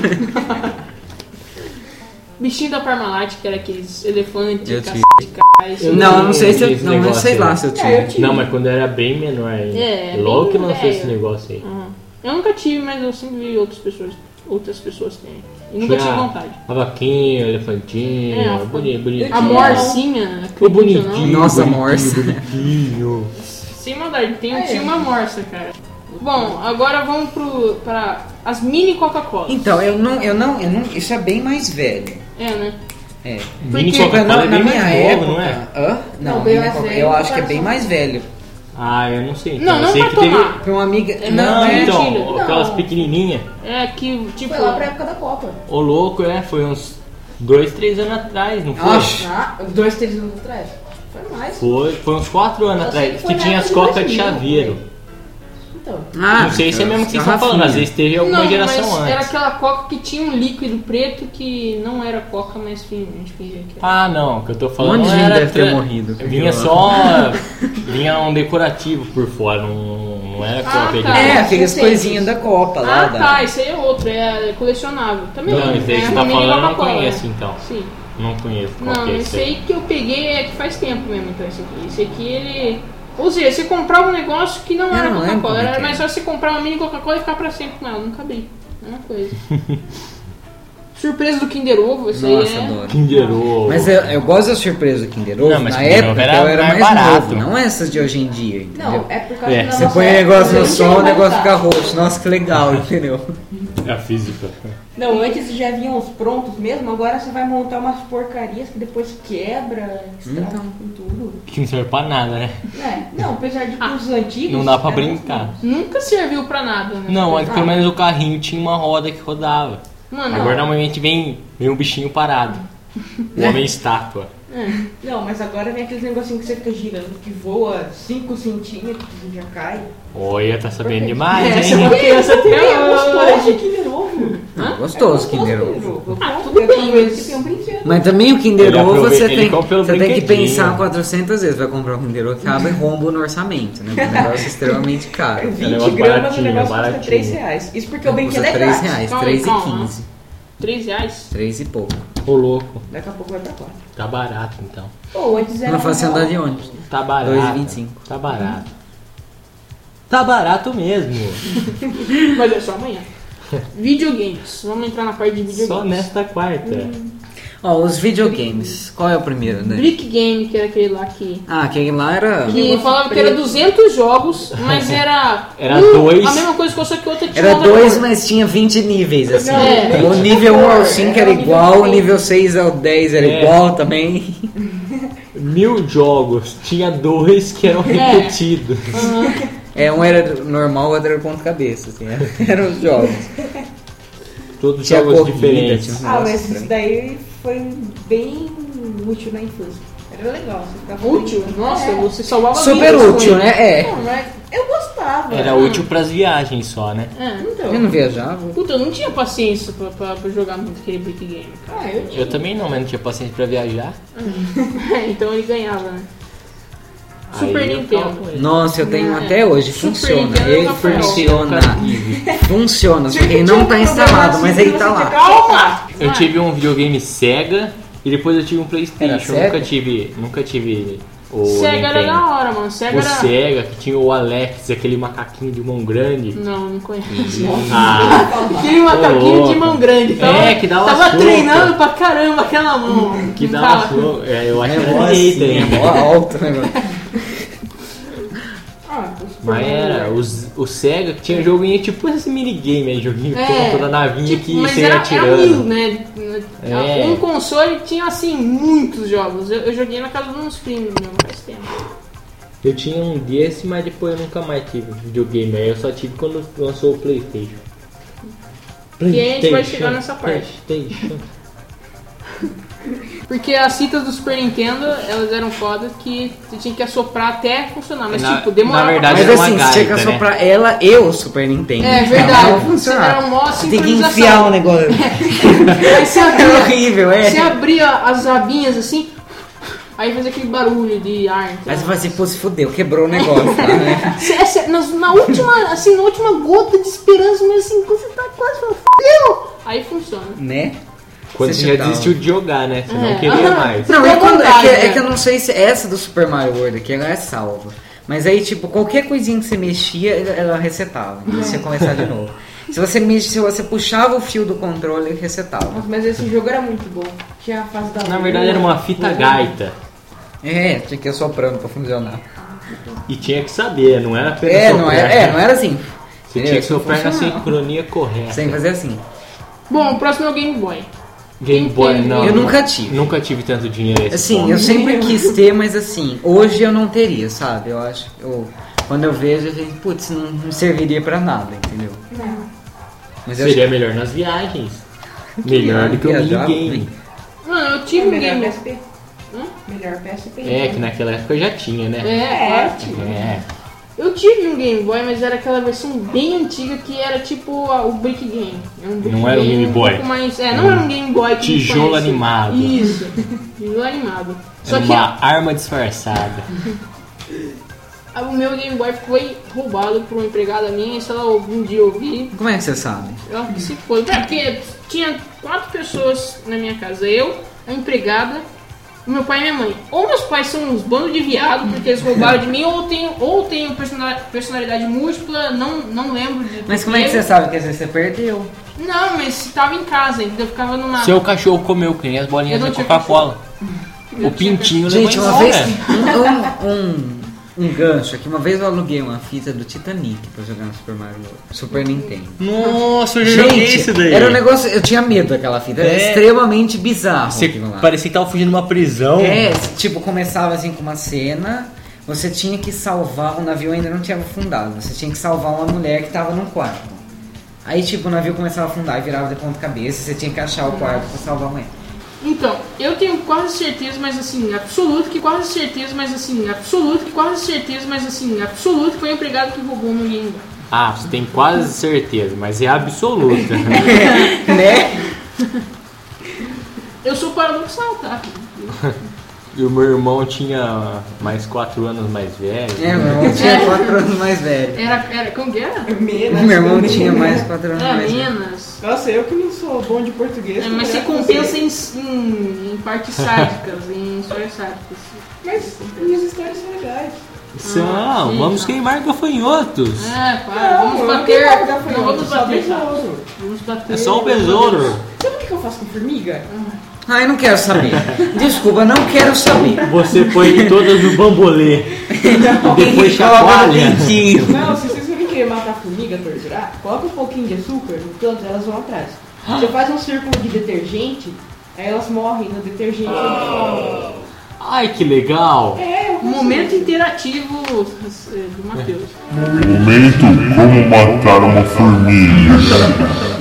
Bichinho da Parmalat, que era aqueles elefantes, Eu caçador tive. de cais. Não, eu não sei se eu. Esse Não, eu negócio sei lá aí. se eu É, tinha. eu tive. Não, mas quando eu era bem menor ainda. É, Logo bem que lançou velho. esse negócio aí. Uhum. Eu nunca tive, mas eu sempre vi outras pessoas terem. E nunca tive vontade. A vaquinha, o elefantinho, É, bonitinho. A morsinha, O acredito bonitinho. não. Nossa, bonitinho, morsa. Bonitinho. Sem maldade, tinha uma morsa, cara. Bom, agora vamos para as mini Coca-Cola. Então, eu não. Isso é bem mais velho. É, né? É. Mini Porque- Coca-Cola é na bem minha mais época. novo, não é? Hã? Não, Não, bem Mini mais Coca- velho, eu acho que é comparação. bem mais velho. Ah, eu não sei. Não, eu não sei pra que teve... tomar. Pra uma amiga. Não, é então, mentira. aquelas Não. pequenininhas. É que, tipo... Foi lá pra época da Copa. Ô louco, foi uns 2, 3 anos atrás, não foi? Oxe. Ah, 2, 3 anos atrás. Foi mais. Foi uns 4 anos Eu sei atrás, que foi que na tinha as época de cocas de 2000, chaveiro. Então. Não sei se é mesmo que vocês estão falando, às vezes teve alguma Não, geração mas antes. era aquela Coca que tinha um líquido preto que não era Coca, mas a gente fingia que era. Ah, não, o que eu tô Um falando monte de não gente era deve ter morrido. Vinha só. Vinha um decorativo por fora, não era Coca de tá. É, Ah, aquelas sei. coisinhas da Copa lá. Ah, tá, esse aí é outro, é colecionável. Também Não, esse aí é que você uma tá mini falando eu não Coca-Cola, conheço né? então. Sim. Não conheço qual Não, que é esse aí que eu peguei é que faz tempo mesmo, então esse aqui. Esse aqui ele. Ou seja, você comprava um negócio que não era não lembro Coca-Cola, como é era que mais é. só você comprar uma mini Coca-Cola e ficar pra sempre com ela, nunca bem. Mesma coisa. Surpresa do Kinder Ovo, esse Nossa, aí é. adoro. Kinder Ovo. Mas eu gosto da surpresa do Kinder Ovo. Não, mas Na Kinder Ovo época era eu era mais mais barato. novo, não essas de hoje em dia, entendeu? Não, é por causa É. da Você nossa põe o época, negócio no não tinha som, o negócio vontade. fica roxo. Nossa, que legal, entendeu? É a física. Não, antes já vinham os prontos mesmo, agora você vai montar umas porcarias que depois quebra, estraga Então. com tudo. Que não serve pra nada, né? É, não, apesar de que os antigos. Não dá pra eram brincar. Nunca serviu pra nada, né? Não, é que pelo menos o carrinho tinha uma roda que rodava. Mano, Agora normalmente vem um bichinho parado. O homem estátua. Não, mas agora vem aqueles negocinhos que você fica girando, que voa 5 centímetros e já cai. Olha, tá sabendo demais, essa é uma hein? criança até É hoje. gostoso de Kinder Ovo. Gostoso, Kinder Ovo. Eu Ah, compro, tudo eu bem, tenho mas- esse que tem um brinquedo. Mas também o Kinder Ele Ovo aproveita- você ele tem, compra pelo você tem que brinquedinho. pensar 400 vezes. Vai comprar um Kinder Ovo que acaba e rombo no orçamento, né? Um negócio extremamente caro. 20 negócio gramas o baratinho, negócio custa baratinho. 3 reais. Isso porque o Custa brinquedo é 3 grátis. reais, Calma, 3 e calma. 15. 3 reais? 3 e pouco. Ô louco, Daqui a pouco vai pra 4. tá barato então. Pô, antes era Não faço um andar real. de ônibus. Tá barato. 2,25. Tá barato. Tá barato mesmo. Mas é só amanhã. Videogames. Vamos entrar na parte de videogames. Só nesta quarta. Ó, os videogames. Qual é o primeiro, né? Brick Game, que era aquele lá que... Ah, aquele lá era... Que falava que era 200 jogos, mas era... Era dois. A mesma coisa, só que outra tinha Era outra 2, cor. mas tinha 20 níveis, assim. É. O nível 1 ao 5 era Era o nível igual, o 6. nível 6 ao 10 era É. igual também. 1000 jogos. Tinha 2 que eram repetidos. É, um era normal, o outro era ponto cabeça, assim. Eram os jogos. Todos Tinha jogos corrida, diferentes. tinha uns Ah, negócios mas isso estranhos. daí foi bem útil na infância. Era legal. Você ficava Útil? brincando. Nossa, É. você salvava Super vidas com útil, ele. né? É. Não, mas eu gostava. Era útil pras viagens só, né? É. Então. Eu não viajava. Puta, eu não tinha paciência pra jogar muito aquele Brick Game, cara. Ah, eu tinha. Eu também não, mas não tinha paciência pra viajar. Então ele ganhava, né? Aí Super eu Nintendo. ficava com ele. Nossa, eu tenho É. até hoje. Super Funciona. Nintendo Ele Rafael. funciona. Nunca Funciona, só que ele Tinha não um tá problema instalado, assim mas que ele você tá lá. tinha que- Calma! Eu tive um videogame Sega e depois eu tive um Era Playstation. Sega? Nunca tive O Sega era Nintendo. da hora, mano. Sega O era... Sega, que tinha o Alex, aquele macaquinho de mão grande. Não conheço. Ah, Aquele macaquinho de mão grande. que dava Tava soco. treinando pra caramba aquela mão. Que Não dava tava. fogo. Eu acho que mó era direita assim, ainda. mó alto, né? Mas era, o Sega que tinha joguinho tipo esse minigame aí, joguinho tonto da navinha tipo, que mas você ia era atirando. mil, né? É. Um console tinha assim muitos jogos. Eu joguei na casa de uns primos mesmo, faz tempo. Eu tinha um desse, mas depois eu nunca mais tive videogame. Aí eu só tive quando lançou o PlayStation. E aí a gente vai chegar nessa parte. PlayStation. Porque as fitas do Super Nintendo, elas eram foda que você tinha que assoprar até funcionar. Mas tipo, demorava. na verdade, Mas era uma assim, você tinha que gaita, né? assoprar ela e o Super Nintendo. É Não verdade. funcionava. Era um mó Tem que sincronização. enfiar o negócio. Aí você É abria, horrível, é. você abria as abinhas assim, aí fazia aquele barulho de ar. Então. Aí você fala assim, pô, se fudeu, quebrou o negócio, tá, né? Na última gota de esperança, mas assim, quando você tá quase falando, fudeu! Aí funciona. Né? Quando você já chutava. desistiu de jogar, né? Você É. não queria mais. Não, Dá é, quando, vontade, é né? que eu não sei se essa do Super Mario World aqui, ela é salva. Mas aí, tipo, qualquer coisinha que você mexia, ela resetava. E você ia começar de novo. Se você puxava o fio do controle, ele resetava. Nossa, mas esse jogo era muito bom. Tinha a fase da Na lua. verdade era uma fita gaita. É, tinha que ir soprando pra funcionar. E tinha que saber, não era apenas É, soprar. não era assim. Você tinha que soprar na funcionava. sincronia correta. Sem fazer assim. Bom, o próximo é o Game Boy. Game Boy, Quem tem? não. Eu nunca tive. Nunca tive tanto dinheiro esse Assim, ponto. eu sempre quis ter, mas assim, hoje eu não teria, sabe? Eu acho. Quando eu vejo, eu fico, putz, não serviria pra nada, entendeu? Mas eu acho Seria melhor nas viagens. Melhor do que o viajava, minigame. Mano, eu tive um Melhor Game Boy. PSP. Melhor PSP. É, que naquela época já tinha, né? É, claro. É. Eu tive um Game Boy, mas era aquela versão bem antiga que era tipo o Brick Game. É um Brick Não era um Game Boy. pouco mais, não era um Game Boy que Tijolo conhece. animado. Isso, tijolo animado. Só Era que uma arma disfarçada. o meu Game Boy foi roubado por uma empregada minha, e se ela algum dia ouvir, Como é que você sabe? eu acho que se foi. Porque tinha 4 pessoas na minha casa. Eu, a empregada, o meu pai e minha mãe. Ou meus pais são uns bandos de viado, porque eles roubaram de mim, ou tenho personalidade múltipla, não lembro de. Mas como é que você sabe que às vezes você perdeu? Não, mas tava em casa, entendeu? Eu ficava numa. Seu cachorro comeu que nem as bolinhas Eu não da tinha Coca-Cola. O pintinho levou Gente, uma embora. vez. Um gancho aqui. Uma vez eu aluguei uma fita do Titanic pra jogar no Super Mario World. Super Nintendo. Nossa, eu já joguei Gente, isso daí. era um negócio. Eu tinha medo daquela fita. Era É. extremamente bizarro. Você aquilo lá. parecia que tava fugindo de uma prisão. É, tipo, começava assim com uma cena. Você tinha que salvar. O navio ainda não tinha afundado. Você tinha que salvar uma mulher que tava num quarto. Aí, tipo, o navio começava a afundar e virava de ponta cabeça. Você tinha que achar o quarto pra salvar a mulher. Então, eu tenho quase certeza, mas assim, absoluto que quase certeza, mas assim, absoluto que quase certeza, mas assim, absoluto que foi o empregado que roubou meu Game Boy. Ah, você tem quase certeza, mas é absoluta. Né? Eu sou paradoxal, tá? E o meu irmão tinha mais 4 anos mais velho. É, meu irmão tinha 4 anos mais velho. Era como que era? Menos. O meu irmão tinha mais 4 anos Era mais velho. menos. Nossa, eu que não sou bom de português. Mas você compensa em partes sádicas, em histórias sádicas. Mas minhas histórias são legais. São, sim, vamos tá. queimar gafanhotos. Para, vamos eu bater. não quero gafanhoto, Não, vamos só bater, tá? besouro. Vamos bater. É só um besouro. Sabe o que eu faço com formiga? Ai, não quero saber. Desculpa, não quero saber. Você põe todas no bambolê. Depois chacoalha. Não, se vocês forem querer matar formiga, torturar, coloca um pouquinho de açúcar no canto, elas vão atrás. Você faz um círculo de detergente, aí elas morrem no detergente. Ai, que legal. É, Momento interativo do Matheus. Momento como matar uma formiga.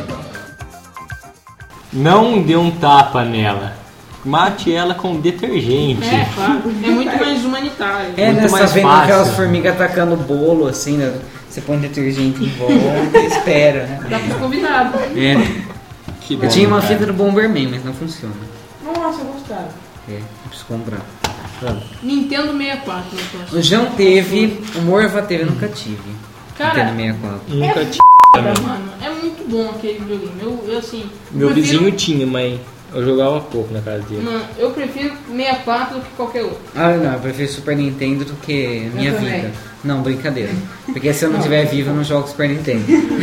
Não dê um tapa nela. Mate ela com detergente. É, claro. É muito mais humanitário. É, Muito né? Você tá mais vendo fácil. aquelas formigas atacando bolo, assim, né? Você põe detergente em volta e espera, né? Dá pros convidados. É. Que Eu tinha uma cara. fita do Bomberman, mas não funciona. nossa, eu gostava. É, eu preciso comprar. Nintendo 64 no próximo. O João teve, o Morva teve, eu nunca tive. Cara, Nintendo 64. Nunca tinha. mano, é muito bom aquele videogame. Eu assim. Meu prefiro- vizinho tinha, mas Eu jogava pouco na casa dele. Mano, eu prefiro 64 do que qualquer outro. Ah, não, eu prefiro Super Nintendo do que minha também. vida. Não, brincadeira. Porque se eu não estiver vivo, eu não jogo Super Nintendo.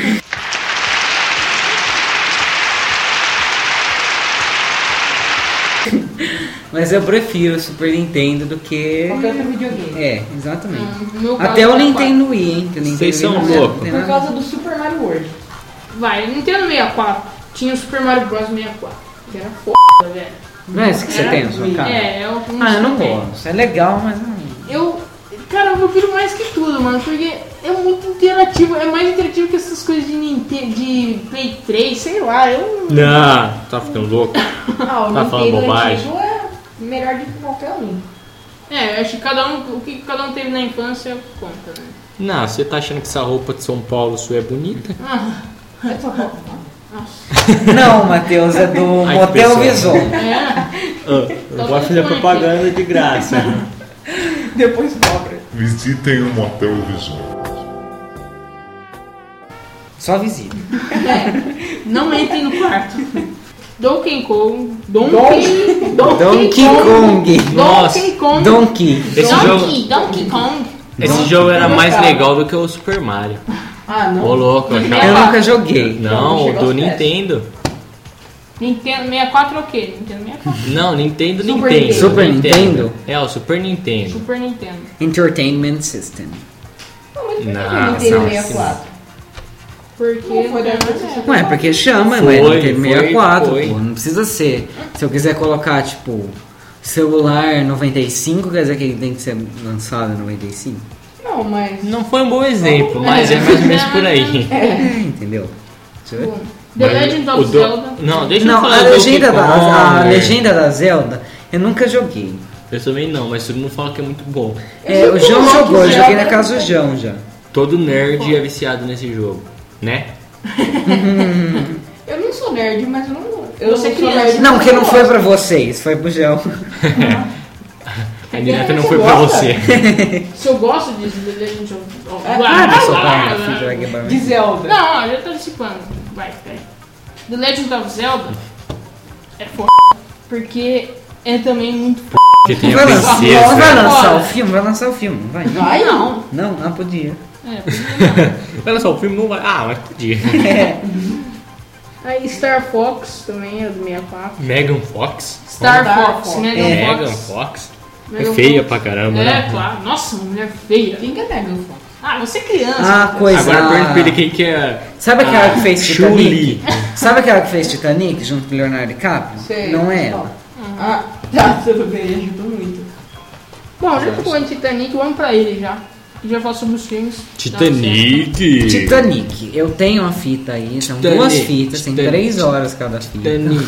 Mas eu prefiro Super Nintendo do que... Qualquer outro videogame. É, exatamente. No meu caso, Até o 64. Nintendo Wii, hein? Que o Nintendo Vocês Wii são não tem loucos. nada. Por causa do Super Mario World. Vai, Nintendo 64. Tinha o Super Mario Bros 64. Que era foda, velho. Não é esse que você Era tem na sua casa? É um Ah, eu não que tem. gosto. É legal, mas não... Cara, eu prefiro mais que tudo, mano, porque é muito interativo, é mais interativo que essas coisas de Nintendo, de Play 3, sei lá, eu Não, tá ficando louco. Ah, o Tá falando Nintendo bobagem. antigo é melhor do que qualquer um. É, acho que o que cada um teve na infância conta, né? Não, você tá achando que essa roupa de São Paulo sua é bonita? Ah, É só pra... Não, Matheus, é do Ai, Motel pessoal. Vison. é. Eu vou fazer propaganda de graça. Depois cobra. Visitem o Motel Visual. Só visita. Não entrem no quarto. Donkey Kong. Donkey Kong. Nossa, Donkey Kong. Donkey. Esse jogo, Donkey Kong. esse jogo era mais legal do que o Super Mario. Ah, não. Ô louco, eu Eu achava... nunca joguei. Não, chega do aos pés. Nintendo. Nintendo 64 é o quê? Nintendo 64. Não, Nintendo, Super Nintendo. Nintendo. Super Nintendo? É, o Super Nintendo. Super Nintendo. Entertainment System. Não, mas por que Não, Nintendo não. 64? Porque Não foi da não época é. Ué, porque chama, Foi, não é Nintendo foi, 64, foi. pô. Não precisa ser. Se eu quiser colocar, tipo, celular 95, quer dizer que ele tem que ser lançado em 95? Não, mas... Não foi um bom exemplo, mas é mais ou menos por aí. É, entendeu? Deixa eu ver. The Legend of Zelda. Não, deixa eu Não, falar a do legenda, Donkey a Kong. legenda da Zelda eu nunca joguei. Eu também não, mas todo mundo fala que é muito bom. É, o João Zelda jogou, eu joguei na é casa do João já. Todo nerd é viciado nesse jogo, né? Eu não sou nerd, mas eu não... Eu Você não sou criança. nerd. Não, que não foi pra vocês, foi pro João. A direta não Você foi pra gosta? você. Se eu gosto de The Legend of Ah, Só Zelda. pra filho vai quebrar De Zelda. Não, ó, já tô dissipando. Vai, peraí. The Legend of Zelda é foda. Porque é também muito foda. Porque tem a Vai lançar, princesa. vai lançar Fora. o filme? Vai lançar o filme, vai. Vai? Não. Não, ah, podia. É, porque não. Olha só, o filme não vai. Ah, mas podia. Aí Star Fox também é do 64. Megan Fox? Star Star Fox, Fox. Megan Megan Fox. Fox? É Megan feia Fox. pra caramba, É, né? claro. Nossa, uma mulher feia. Quem que é Megan Fox? Ah, você é criança. Ah, coisa. Agora pergunta pra ele quem que é. Sabe aquela que fez Chun-Li. Titanic? Sabe aquela que fez Titanic junto com o Leonardo DiCaprio? Sei. Não é ela. Ah, tá, tudo bem, ajudou muito. Bom, já que falou em Titanic, vamos pra ele já. E já falo sobre os filmes. Titanic. Titanic, eu tenho uma fita aí, são Titanic. duas fitas, tem Titanic. 3 horas cada fita. Titanic.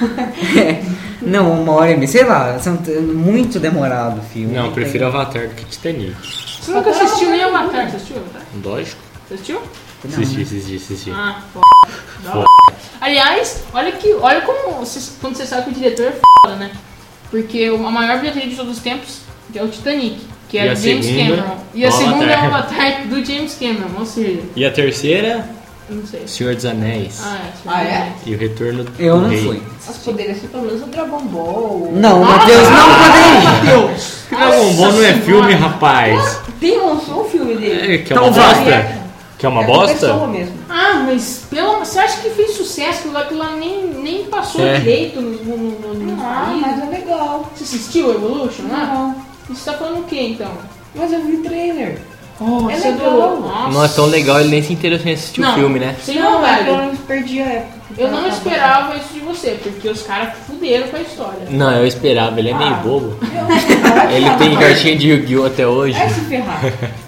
É, não, 1h30, sei lá, são muito demorado o filme. Não, eu prefiro Avatar do que Titanic. Você nunca assistiu nem Avatar, você assistiu Avatar? Lógico. Você assistiu? Assisti. Ah, foda. Da hora. Aliás, olha como quando você sabe que o diretor é foda, né? Porque a maior bilheteria de todos os tempos é o Titanic, que é E a do James segunda, Cameron. E a o segunda é o Avatar. Avatar do James Cameron, ou seja, E a terceira, não sei. Senhor dos Anéis. Ah, é? E o Retorno do Eu não Rei. fui. Mas poderia ser pelo menos o Dragon Ball. Não, Matheus, não poderia. Matheus! Dragon Ball não é filme, rapaz. Tem lançou um filme dele. É, que é uma Então vai. bosta? Que é uma Pessoa bosta? mesmo. Ah, mas você acha que fez sucesso? Aquilo lá nem passou É. direito no Ah, mas é legal. Você assistiu o Evolution lá? Não. E você tá falando o que então? Mas eu vi o trailer. Oh, É você legal. adorou. Nossa. Não é tão legal, ele nem se interessou em assistir o Não. filme, né? Sim, Não, não, mas pelo velho. menos perdi a época. Eu não esperava isso de você, porque os caras fuderam com a história. Não, eu esperava, ele é meio bobo. Vai Ele ferrar, tem vai. cartinha de Yu-Gi-Oh! Até hoje. Vai se ferrar.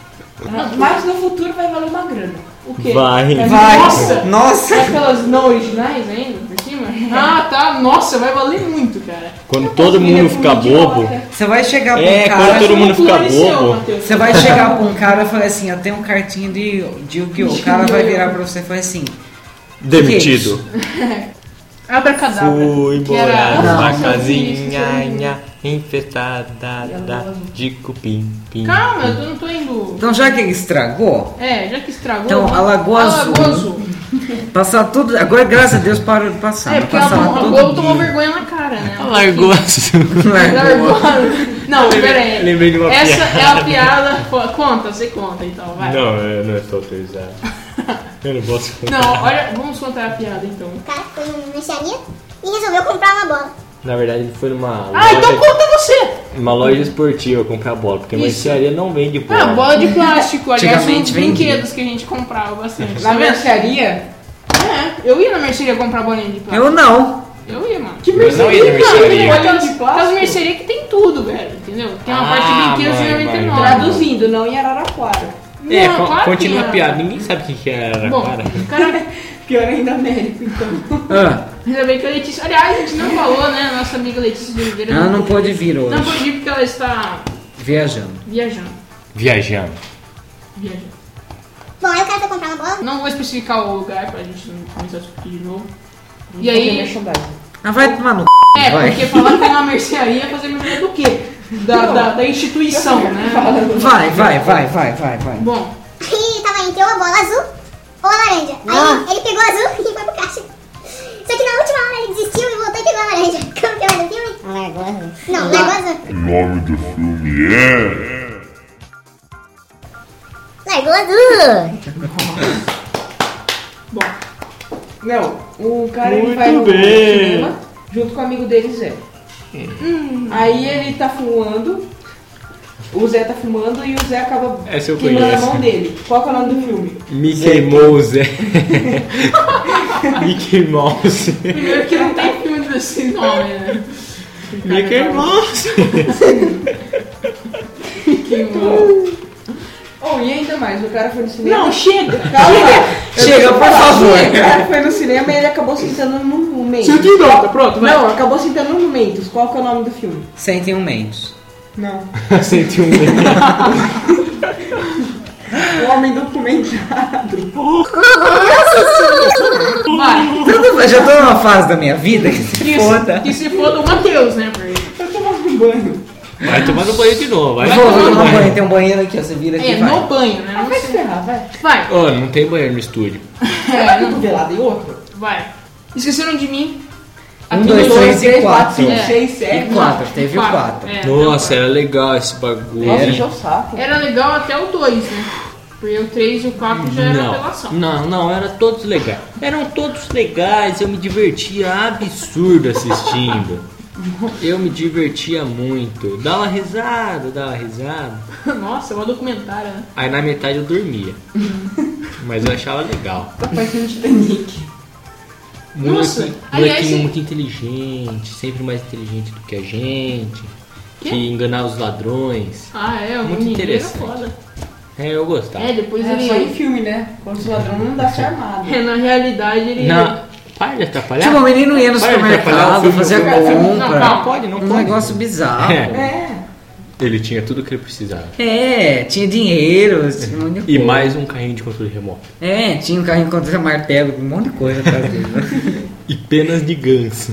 Mas no futuro vai valer uma grana. O quê? Vai. Vai. Nossa! Nossa. Aquelas não originais ainda, por cima? Ah, tá. Nossa, vai valer muito, cara. Quando todo mundo ficar bobo. Você vai chegar pra um É, cara. quando todo mundo fica Floresceu, bobo. Matheus. Você vai chegar pra um cara e falar assim, ó, tem um cartinho de Yu-Gi-Oh! O cara vai virar pra você e falar assim, Demitido. Abracadabra. Fui Que era- morar Não, numa não, casinha infestada de cupim-pim. Calma, eu não tô indo. então já que ele estragou, É, já que estragou. Então, a Lagoa Azul. Passar tudo. Agora, graças a Deus, parou de passar. É, mas porque a passava todo Globo tomou dia. vergonha na cara, né? Ela largou assim. Largou. Não, pera aí. Lembrei de uma Essa piada. é a piada. Conta, você conta então, vai. Não, eu não estou autorizado. Eu não posso contar. Não, olha, vamos contar a piada então. O cara foi numa mercearia e resolveu comprar uma bola. Na verdade, ele foi numa Ah, então loja, conta você! uma loja esportiva comprar bola, porque a Isso. mercearia não vende bola. Ah, bola de plástico, aliás, são Antigamente uns vendia. brinquedos que a gente comprava bastante. Na Tá vendo? mercearia? É, eu ia na mercearia comprar bolinha de plástico. Eu não. Eu ia, mano. Que Eu não ia na mercearia. Bolinha de Aquelas plástico? mercearias que tem tudo, velho, entendeu? Tem uma Ah, parte de brinquedos mãe, e 99. mãe. Traduzindo, não em Araraquara. É, Não, claro que continua a não. piada. Ninguém sabe o que era, Bom, cara. cara, Pior ainda Américo, então. Ah, ainda bem que a Letícia... Aliás, a gente não falou, né? A nossa amiga Letícia de Oliveira... ela não pôde vir Não hoje. pode ir porque ela está Viajando. viajando. Viajando. Bom, aí o cara foi comprar uma bola. Não vou especificar o lugar pra gente não começar a discutir de novo. E Fazer aí... merchandising. Ah, vai tomar no É, vai. porque falar que é uma mercearia é fazer mercearia do quê? Da instituição, né? Vai. Bom, Aí tava entre ou a bola azul ou a laranja. Aí ele pegou a azul e foi pro caixa. Só que na última hora ele desistiu e voltou e pegou a laranja. Campeão do filme? Largou azul. Não, largou a azul. O nome do filme é... Largou a azul. bom. Não, o cara ele Muito vai no bem. cinema junto com o amigo dele, Zé. Aí ele tá fumando, o Zé tá fumando e o Zé acaba Essa eu queimando a conheço. mão dele. Qual que é o nome do filme? Me queimou o Zé. Mickey Mouse. Primeiro que não tem filme desse nome, né? Mickey Mouse. Oh, e ainda mais, o cara foi no cinema. Não, chega! Calma! Chega, por favor. O cara foi no cinema e ele acabou sentando no Mentos. Você tem nota, pronto, vai. Não, acabou sentando no Mentos. Qual que é o nome do filme? 101 Mentos. Não. 101. O Homem Documentado. Vai. Eu já tô numa fase da minha vida que se Que foda. que se foda o Matheus, né? Porque... Eu tomava um banho. Vai tomar no banho de novo. Vai Vou tomar no tomar banho. banho, tem um banheiro aqui, ó, você vira aqui É, e vai. no banho, né? Não Vai se sei. ferrar, vai. Vai, Ô, não tem banheiro no estúdio. é, Um do lado e outro. vai. Esqueceram de mim. 1, Aqui 2, no 3 e 4. 5, É. 6, E 7. 4, teve o 4. É, Nossa, não, era legal esse bagulho. Nossa, encheu o saco. era legal até o 2, né? Porque o 3 e o 4 já era apelação. Não, eram todos legais. Eram todos legais, eu me divertia absurdo assistindo. Eu me divertia muito. Dava risada. Nossa, é um documentário, né? Aí na metade eu dormia. Mas eu achava legal. Tá parecendo Titanic. Nossa, Molequinho aliás, muito inteligente, sempre mais inteligente do que a gente. Quê? Que enganava os ladrões. Ah, é, o Muito menino era interessante. foda. É, eu gostava. É, depois É ele... só em filme, né? Quando os ladrões não dá ser armado. É, na realidade ele... Para de atrapalhar. Tipo, o menino ia no Para de atrapalhar o supermercado, filme, fazia o filme. Não, compra. calma. Pode, não Um pode. negócio bizarro. É. É. Ele tinha tudo o que ele precisava. É, tinha dinheiro, tinha um monte de E coisa. mais um carrinho de controle remoto. É, tinha um carrinho contra martelo, um monte de coisa atrás dele. E penas de ganso.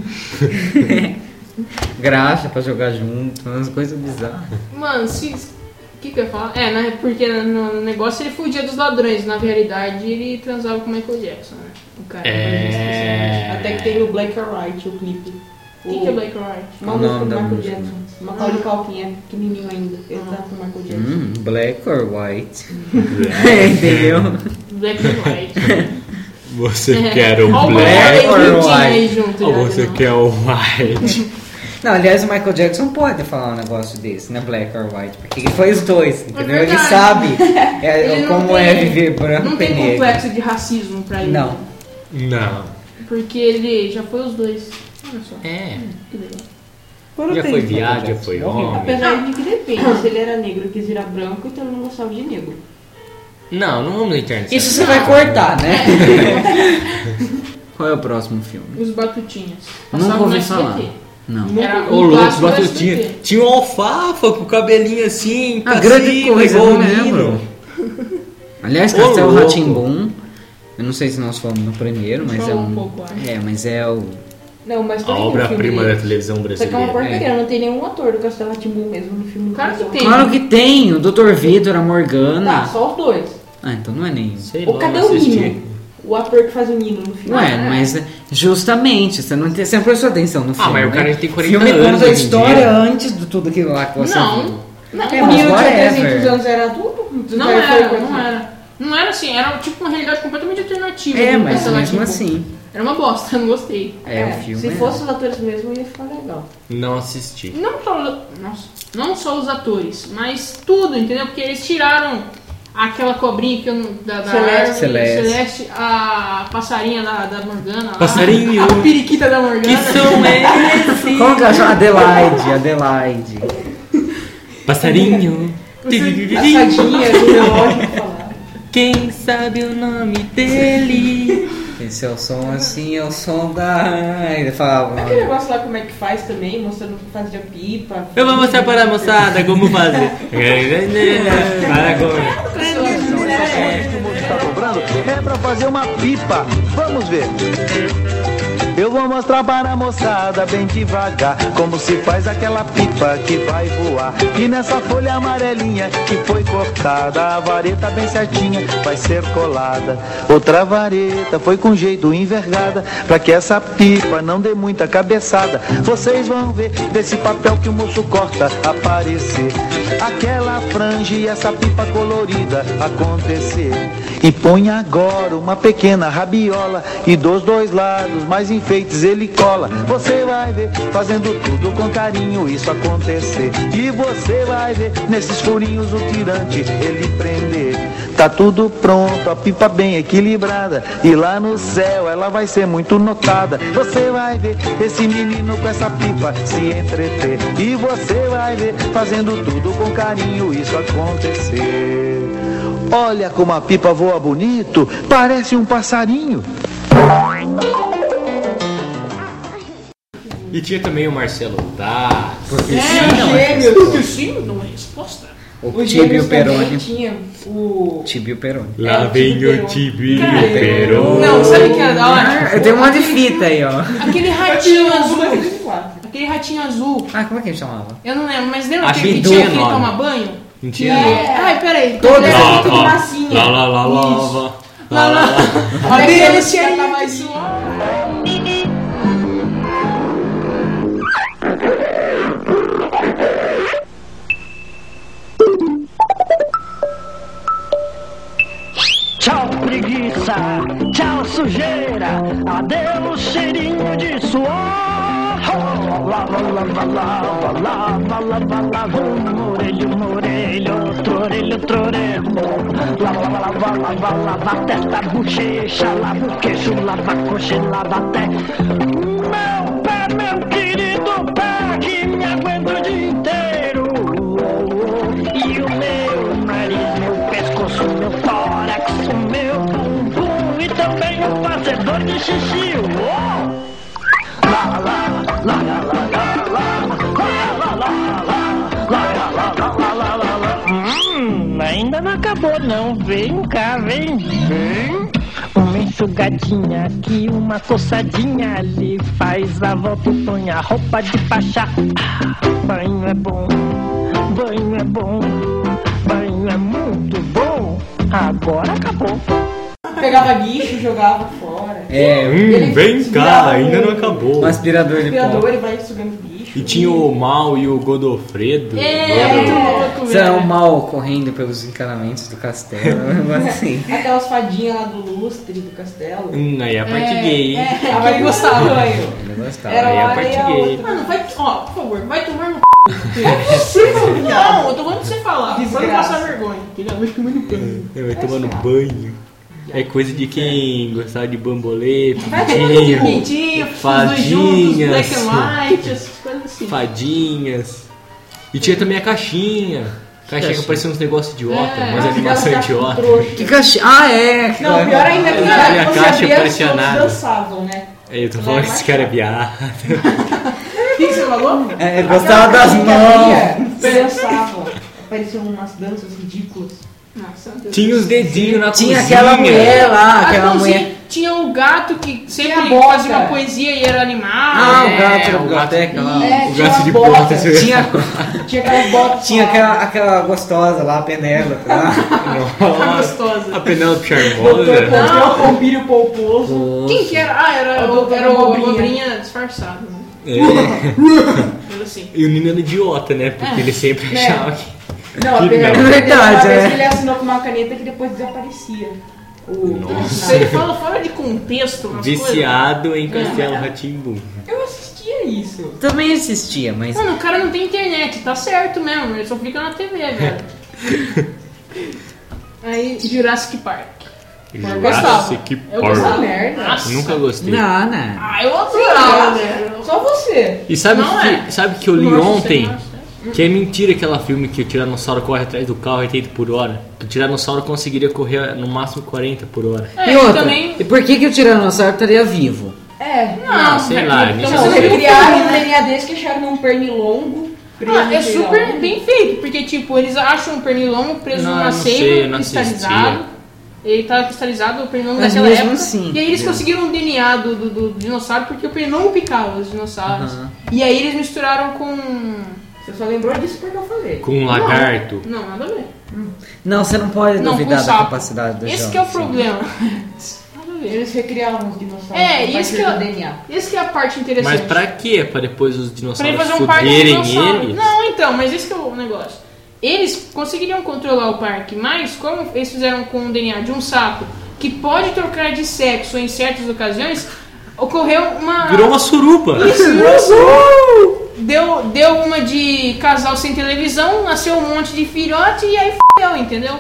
Graxa pra jogar junto, umas coisas bizarras. Mano, se... O que eu ia falar? É, né, porque no negócio ele fugia dos ladrões. Na realidade ele transava com o Michael Jackson, né? O cara. Até que tem o Black or White, o clipe. Quem que é Black or White? Uma O música nome do da Michael música. Jackson. Macaulay Culkin é pequenininho ainda. Ele tá com o Michael Jackson. Black or white? Entendeu? Black or White. Você quer o Olha black or o white? aí junto. ou já, você não. quer o white? Não, aliás, o Michael Jackson pode falar um negócio desse, né? Black or white, porque ele foi os dois, entendeu? Ele verdade. sabe Ele não como tem- é viver branco Não e tem negro. complexo de racismo pra ele. Não. Não. Porque ele já foi os dois. Olha só. É. Que legal. Quando Já tem foi Michael viado, já Jackson? foi Horrível. homem. Apesar de que depende. Se ele era negro e quis virar branco, então ele não gostava de negro. Não vamos entrar nisso. Isso você vai cortar, né? Qual é o próximo filme? Os Batutinhas. Nunca Passavam ouvi no falar. SBT. Não. Era Ô, um louco, clássico do batutinha. SBT. Tinha um alfafa com o cabelinho assim, Ah, pra grande cima, coisa, igual eu o não Nino. lembro. Aliás, Ô, Castelo louco. Rá-Tim-Bum, eu não sei se nós fomos no primeiro, mas é Falou um... um pouco, acho. É, mas é o... Não, mas A também tem um obra-prima filme da dele. televisão Só que é uma brasileira. porcaria, não tem nenhum ator do Castelo Rá-Tim-Bum mesmo no filme. do Claro que Castelo tem. Claro que tem, o Dr. Vitor, a Rá-Tim-Bum. Morgana. Tá, só os dois. Ah, então não é nenhum. Sei Ô, lá, cadê não o assisti. Nino? o ator que faz o Nino no filme. Ué, mas justamente, você não prestou atenção no filme. mas o cara né? tem 40 filme anos conta a hoje em história dia. antes de tudo aquilo lá que você viu. Não, O Nino tinha 300 whatever. anos, era adulto? não era. Não era assim, era tipo uma realidade completamente alternativa. É, Vamos mas pensar lá, mesmo tipo, assim. Era uma bosta, eu não gostei. O filme. Se fosse os atores mesmo, ia ficar legal. Não assisti. Não só os atores, mas tudo, entendeu? Porque eles tiraram aquela cobrinha que da Celeste, a passarinha da Morgana. lá, Passarinho. A periquita da Morgana. Que som é esse? Como que ela chama? Adelaide. Passarinho. A fadinha do relógio pra falar. Quem sabe o nome dele? Esse é o som assim, é o som da... Ele falava... Aquele negócio lá como é que faz também, mostrando que faz de pipa. Eu vou mostrar para a moçada como fazer. Para Tá cobrando? É pra fazer uma pipa. Vamos ver. Eu vou mostrar para a moçada bem devagar como se faz aquela pipa que vai voar. E nessa folha amarelinha que foi cortada, a vareta bem certinha vai ser colada. Outra vareta foi com jeito envergada pra que essa pipa não dê muita cabeçada. Vocês vão ver desse papel que o moço corta aparecer aquela franja e essa pipa colorida acontecer. E põe agora uma pequena rabiola e dos dois lados mais enfeites ele cola. Você vai ver fazendo tudo com carinho isso acontecer. E você vai ver nesses furinhos o tirante ele prender. Tá tudo pronto, a pipa bem equilibrada e lá no céu ela vai ser muito notada. Você vai ver esse menino com essa pipa se entreter. E você vai ver fazendo tudo com carinho isso acontecer. Olha como a pipa voa bonito, parece um passarinho. E tinha também o Marcelo Dá. Porque Porque sim, não é resposta. o Tibio Peroni. Tinha o... Tibio Peroni. Lá vem o Tibio Cara, Peroni. Não, sabe o que era da hora? Eu tenho um monte de fita aí, ó. Aquele ratinho azul. 2004. Aquele ratinho azul. Ah, como é que ele chamava? Eu não lembro, mas lembra Acho aquele que que tinha tinha que nome. tomar banho? Não tinha. Ai, peraí. Todos. Ele era Lá, muito de lá, massinha. lá, lá, lá, Lá, lá. Olha Olha ele, esse aí, tava pessoal. Tchau preguiça, tchau sujeira, adeus cheirinho de suor. Lava, lava, lava, lava, lava, lava, um orelho, outro orelho. Lava, lava, lava, lava, testa, bochecha, lava o queixo, lava a coxa, lava até meu pé, meu querido pé, que me aguenta o dia inteiro. E o meu nariz, meu pescoço, meu tórax, o meu bumbum e também o fazedor de xixi. Lá, lá, lá, lá, lá, lá, lá, lá, lá, lá, lá, lá. Ainda não acabou não, vem cá, vem. Uma enxugadinha aqui, uma coçadinha ali, faz a volta e põe a roupa de pachá. Banho é bom, banho é bom, banho é muito bom. Agora acabou. Pegava guicho, jogava fora. Vem cá, ainda não acabou. Um aspirador de Aspirador pó. e vai sugando guicho. E tinha o Mal e o Godofredo. Você é um mal correndo pelos encanamentos do castelo, um negócio assim. Aquelas fadinhas lá do lustre do castelo. Aí a parte gay. Ah, vai gostar, vai. Ele gostava. Era Aí a uma parte e a gay. outra. Mano, vai. Ó, por favor, vai tomar no. Não, eu tô falando pra você falar. Pra não Desgraça. passar vergonha. Entendeu? Vai tomando banho. Vai tomando banho. É coisa de quem gostava de bambolê, Vai pintinho, Pintinho, os dois juntos, fadinhas, black and white, essas coisas assim. fadinhas. E tinha também a caixinha. Caixinha que parecia uns negócios idiota, umas animações idiota. Que caixinha? Ah, é! Não, pior ainda que Minha você caixa abria, parecia todos nada. dançavam, né? Eu tô falando que esse cara é viado. O que você falou? É, ele gostava das mãos. Dançavam. Apareciam umas danças ridículas. Nossa, Tinha os dedinhos na Tinha cozinha. aquela mulher lá, As aquela mãozinhas. mulher. Tinha o gato que sempre Tinha a bota. fazia uma poesia e era animado. Ah, o gato da o biblioteca lá. O tinha gato uma de bota. bota. Tinha, Tinha aquelas botas. tinha aquela gostosa lá, a Penélope lá. Tá gostosa. A Penélope Doutor Charmosa. Pompeu, Pompírio Polposo. Quem que era? Ah, era O doutor o Abobrinha. Abobrinha disfarçado. Né? Coisa assim. E o Nino era idiota, né? Porque ele sempre achava que... Não, a Que Penélope não. teve uma Verdade, vez é. que ele assinou com uma caneta que depois desaparecia. Nossa. Ele fala fora de contexto umas Viciado em Castelo Rá-Tim-Bum. Eu assistia isso. Também assistia, mas. Mano, o cara não tem internet, tá certo mesmo, ele só fica na TV, velho. Aí, Jurassic Park. Jurassic Eu Park. gostava. merda. Nossa. Nunca gostei. Não, né? Ah, eu adorava, velho. Só você. E sabe Não que, é. sabe que eu li Nossa, ontem? nossa. Que é mentira aquela filme que o Tiranossauro corre atrás do carro a 80 por hora. O Tiranossauro conseguiria correr no máximo 40 por hora. É, E outra, também... e por que o Tiranossauro estaria vivo? É. Não, sei lá, então nisso Não, eu sei. recriaram o DNA deles que acharam num pernilongo. preso Ah, é sei lá super onde. bem feito, porque tipo, eles acham um pernilongo preso Não, numa eu não sei, seiva eu não cristalizado. assistia. Ele tava cristalizado, o pernilongo Mas daquela mesmo época. assim, e aí eles viu? conseguiram o DNA do dinossauro porque o pernilongo picava os dinossauros. Aham. E aí eles misturaram com... Você só lembrou disso porque eu falei. Com um lagarto. Não, nada a ver. Não, você não pode Não, duvidar com da sapo. capacidade do Esse João. que é o problema. Nada a ver. Eles recriaram os dinossauros. É, a isso partir que, do DNA. esse que é a parte interessante. Mas pra quê? Pra depois os Pra ele dinossauros fazer um parque de fuderem dinossauro. eles? Não, então, mas esse que é o negócio. Eles conseguiriam controlar o parque, mas como eles fizeram com o DNA de um sapo que pode trocar de sexo em certas ocasiões, ocorreu uma... Virou uma suruba. Deu uma de casal sem televisão, nasceu um monte de filhote e aí f***eu, entendeu?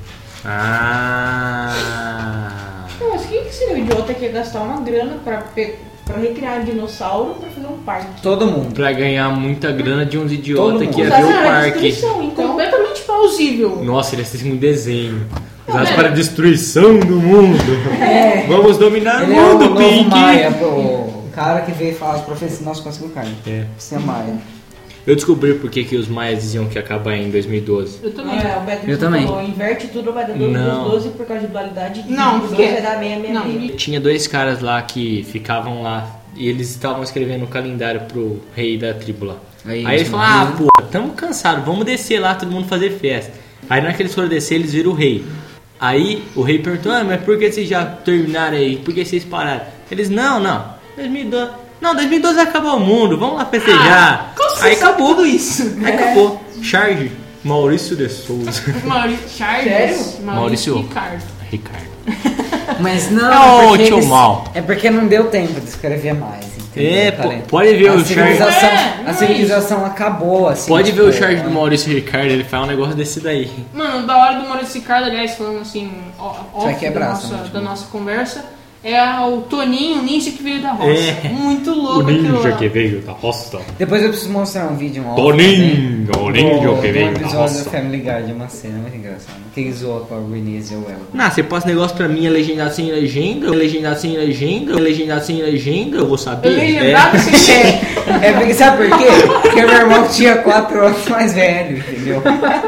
Ah. Não, mas quem que seria o idiota que ia gastar uma grana pra recriar um dinossauro pra fazer um parque? Todo mundo. Pra ganhar muita grana de uns Todo idiotas mundo. que ia Usasse ver o para parque. destruição, então. Completamente plausível. Nossa, ele assiste um desenho. Usados é. para a destruição do mundo. Vamos dominar o Ele é o mundo, novo Pink. Maia, o cara que veio falar as profecias. Nossa, conseguiu cair. É. Você é Maia. Eu descobri por que os maias diziam que ia acabar em 2012. Eu também. É, o Patrick Eu também. falou, inverte tudo, vai dar 12 Não. vezes 12 por causa de dualidade. Não, 12 por quê? vai dar 666. Não. Tinha dois caras lá que ficavam lá e eles estavam escrevendo o calendário pro rei da tribo lá. Aí eles falaram, pô, tamo cansados, vamos descer lá, todo mundo fazer festa. Aí na hora que eles foram descer, eles viram o rei. Aí o rei perguntou, mas por que vocês já terminaram aí? Por que vocês pararam? Eles, não, 2012... Não, 2012 acabou o mundo, vamos lá festejar. Aí acabou tudo isso. Aí acabou. Charge, Maurício de Souza. Maurício Charles. Sério? Maurício. Ricardo. Mas não, Ô, porque tio eles- mal. é porque não deu tempo de escrever mais, entendeu? É, Karen? pode ver a o Charge. civilização, não a é civilização acabou, assim. Pode tipo, ver o charge do Maurício Ricardo, ele faz um negócio desse daí. Mano, da hora do Maurício Ricardo, aliás, falando assim, vai off quebrar da essa nossa, noite, da né? nossa conversa, é o Toninho, o ninja que veio da roça. É. Muito louco aquilo lá. veio da roça. Depois eu preciso mostrar um vídeo off Toninho, também, Toninho do que veio da episódio roça. do Family Guy de uma cena muito engraçada. Que ele zoa com a Renise e o El. Não, você passa negócio pra mim, é legendado sem legenda, legendado sem legenda, legendado sem legenda, eu vou saber. Legendado sem ser. É porque, sabe por quê? Porque meu irmão tinha 4 anos mais velho, entendeu?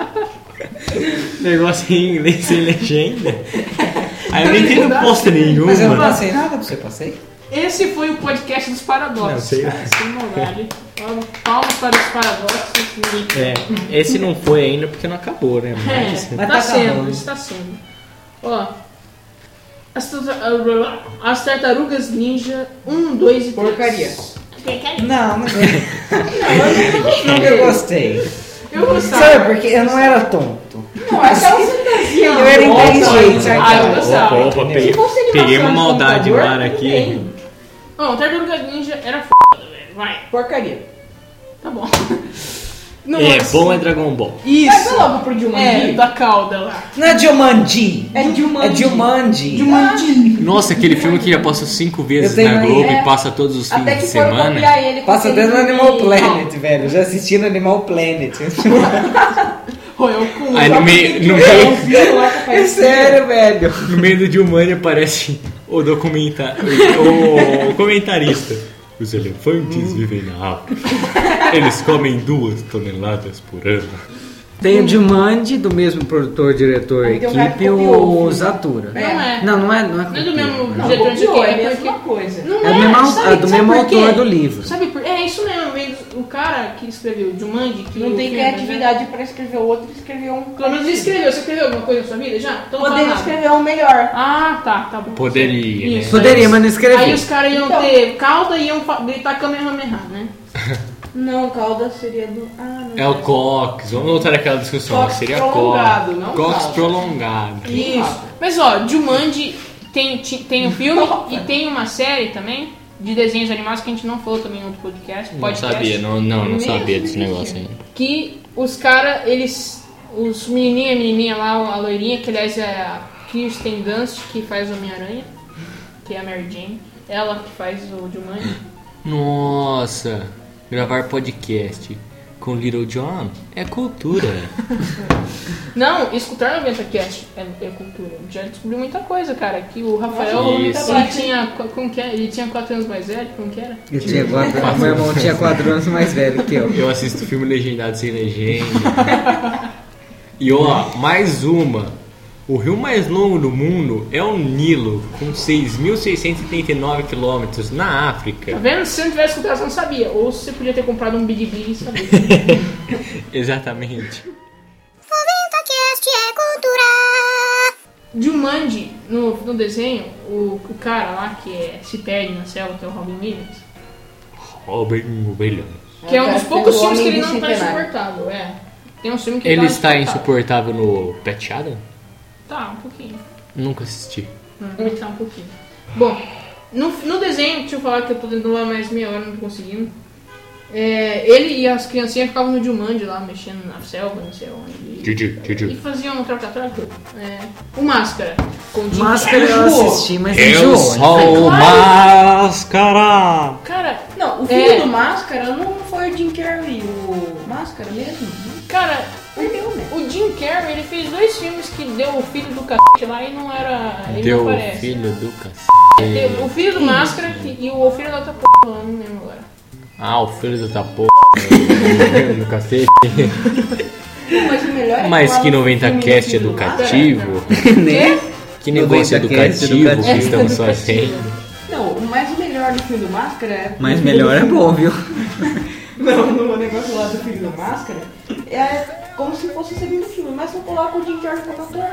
Negócio em inglês sem legenda. Aí eu nem entendo posta nenhuma. Mas eu não passei nada pra você, passei? Esse foi o podcast dos paradoxos. Não, sei lá. Sem maldade. Palmas para os paradoxos. Ninguém É, esse não foi ainda porque não acabou, né? Mas... É, Mas tá tá sendo, acabando. está sendo. Ó, as tartarugas ninja 1, 2 e 3. Porcaria. Não, mas eu gostei. Eu gostava. Sabe, porque eu não era tonto. Não, aquela fantasia. Eu era inteligente. Ah, eu gostava. Opa, peguei, Se fosse animação peguei uma de maldade computador, no ar tudo aqui. bem. Bom, tartaruga ninja era foda, velho. Vai, Porcaria. tá bom. Não, É, mas- bom é Dragon Ball. Vai Isso. logo pro Jumanji. É, da cauda lá. Não é Jumanji. É Jumanji. É Jumanji. Jumanji. Nossa, aquele filme que já passou 5 vezes Eu tenho na aí, Globo é. e passa todos os fins Até de que foram semana. copiar ele. com Passa aquele até no filme- Animal Planet, velho. Eu já assisti no Animal Planet. Royal com Aí no meio, Lá que É aparece. sério, velho. no meio do Dilmania aparece o o comentarista. Os elefantes vivem na África. Eles comem 2 toneladas por ano. Tem o Jumanji, do mesmo produtor, diretor, Aí tem um cara equipe, que copiou o Zatura. Não é. Não é Não é do mesmo Não, diretor de copiou, quem? é a É mesma porque... coisa. Não É do mesmo, sabe do mesmo por quê? autor do livro. Sabe por É isso mesmo, o cara que escreveu Jumanji, que Não o tem filme, criatividade pra escrever outro, escreveu um. Pelo menos ele escreveu. Você escreveu alguma coisa na sua vida já? Então não fala Poderia nada. escrever um melhor. Ah, tá bom. Poderia, né? Isso, Poderia, aí- mas não escreveu. Aí os caras iam Então. ter cauda e iam gritar Kamehameha, né? Não, cauda seria do. Ah, não. É o Cox. Vamos voltar àquela discussão. Cox Seria prolongado, Cox. não Cox cauda. prolongado. Isso. Mas ó, Jumanji tem um filme e tem uma série também de desenhos animados que a gente não falou também no outro podcast. Não sabia, não sabia desse negócio ainda. Que os caras, os menininho e a menininha lá, a loirinha, que aliás é a Kirsten Dunst, que faz o Homem-Aranha, que é a Mary Jane, ela que faz o Jumanji. Nossa, gravar podcast com Little John é cultura. Não, escutar 90cast é cultura. Já descobriu muita coisa, cara. Que o Rafael, Isso. ele tinha, como que é? Ele tinha 4 anos mais velho, como que era? Eu tinha meu irmão tinha 4 anos mais velho que eu. Eu assisto filme legendado sem legenda. E ó, mais uma. O rio mais longo do mundo é o Nilo, com 6.679 quilômetros na África. Tá vendo? Se você não tivesse escutado, você não sabia. Ou você podia ter comprado um Big Big e saber. Exatamente. 90cast é cultura. Jumanji, no desenho, o cara lá que se perde na selva, que é o Robin Williams, Robin Williams. que é um dos Cara, poucos fez o filmes que ele Homem não tá Bicentenário. insuportável, Tem um filme que Ele tá está insuportável no Pet Adam? Tá, um pouquinho. Nunca assisti. Ele tá um pouquinho. Bom, no desenho, deixa eu falar que eu tô tentando lá mais meia hora, não tô conseguindo. Ele e as criancinhas ficavam no Jumanji lá, mexendo na selva, não sei onde. E faziam um troca-troca. O Máscara. Com o Jim Máscara eu Carrey. assisti, mas Eu enjoou. sou o Máscara! Cara, Não, o filho do Máscara não foi o Jim Carrey, o Máscara mesmo. cara, Perdeu, né? o Jim Carrey, ele fez 2 filmes que deu o filho do cacete lá e não era... Ele Deu não o aparece. filho do cacete. Teve o filho do Máscara e o filho da outra porra, eu não lembro agora. Ah, o filho do tapô. do cacete. Mas o melhor é Mas lá que no 90 filme do cast filho do educativo. Né? Que negócio 90 cast educativo que educativo. estamos fazendo. Não, mas o melhor do filme do Máscara é... Mas melhor é bom, viu? Não, no negócio lá do filho do Máscara, é como se fosse o segundo filme, mas não coloca o Jim Carrey como ator.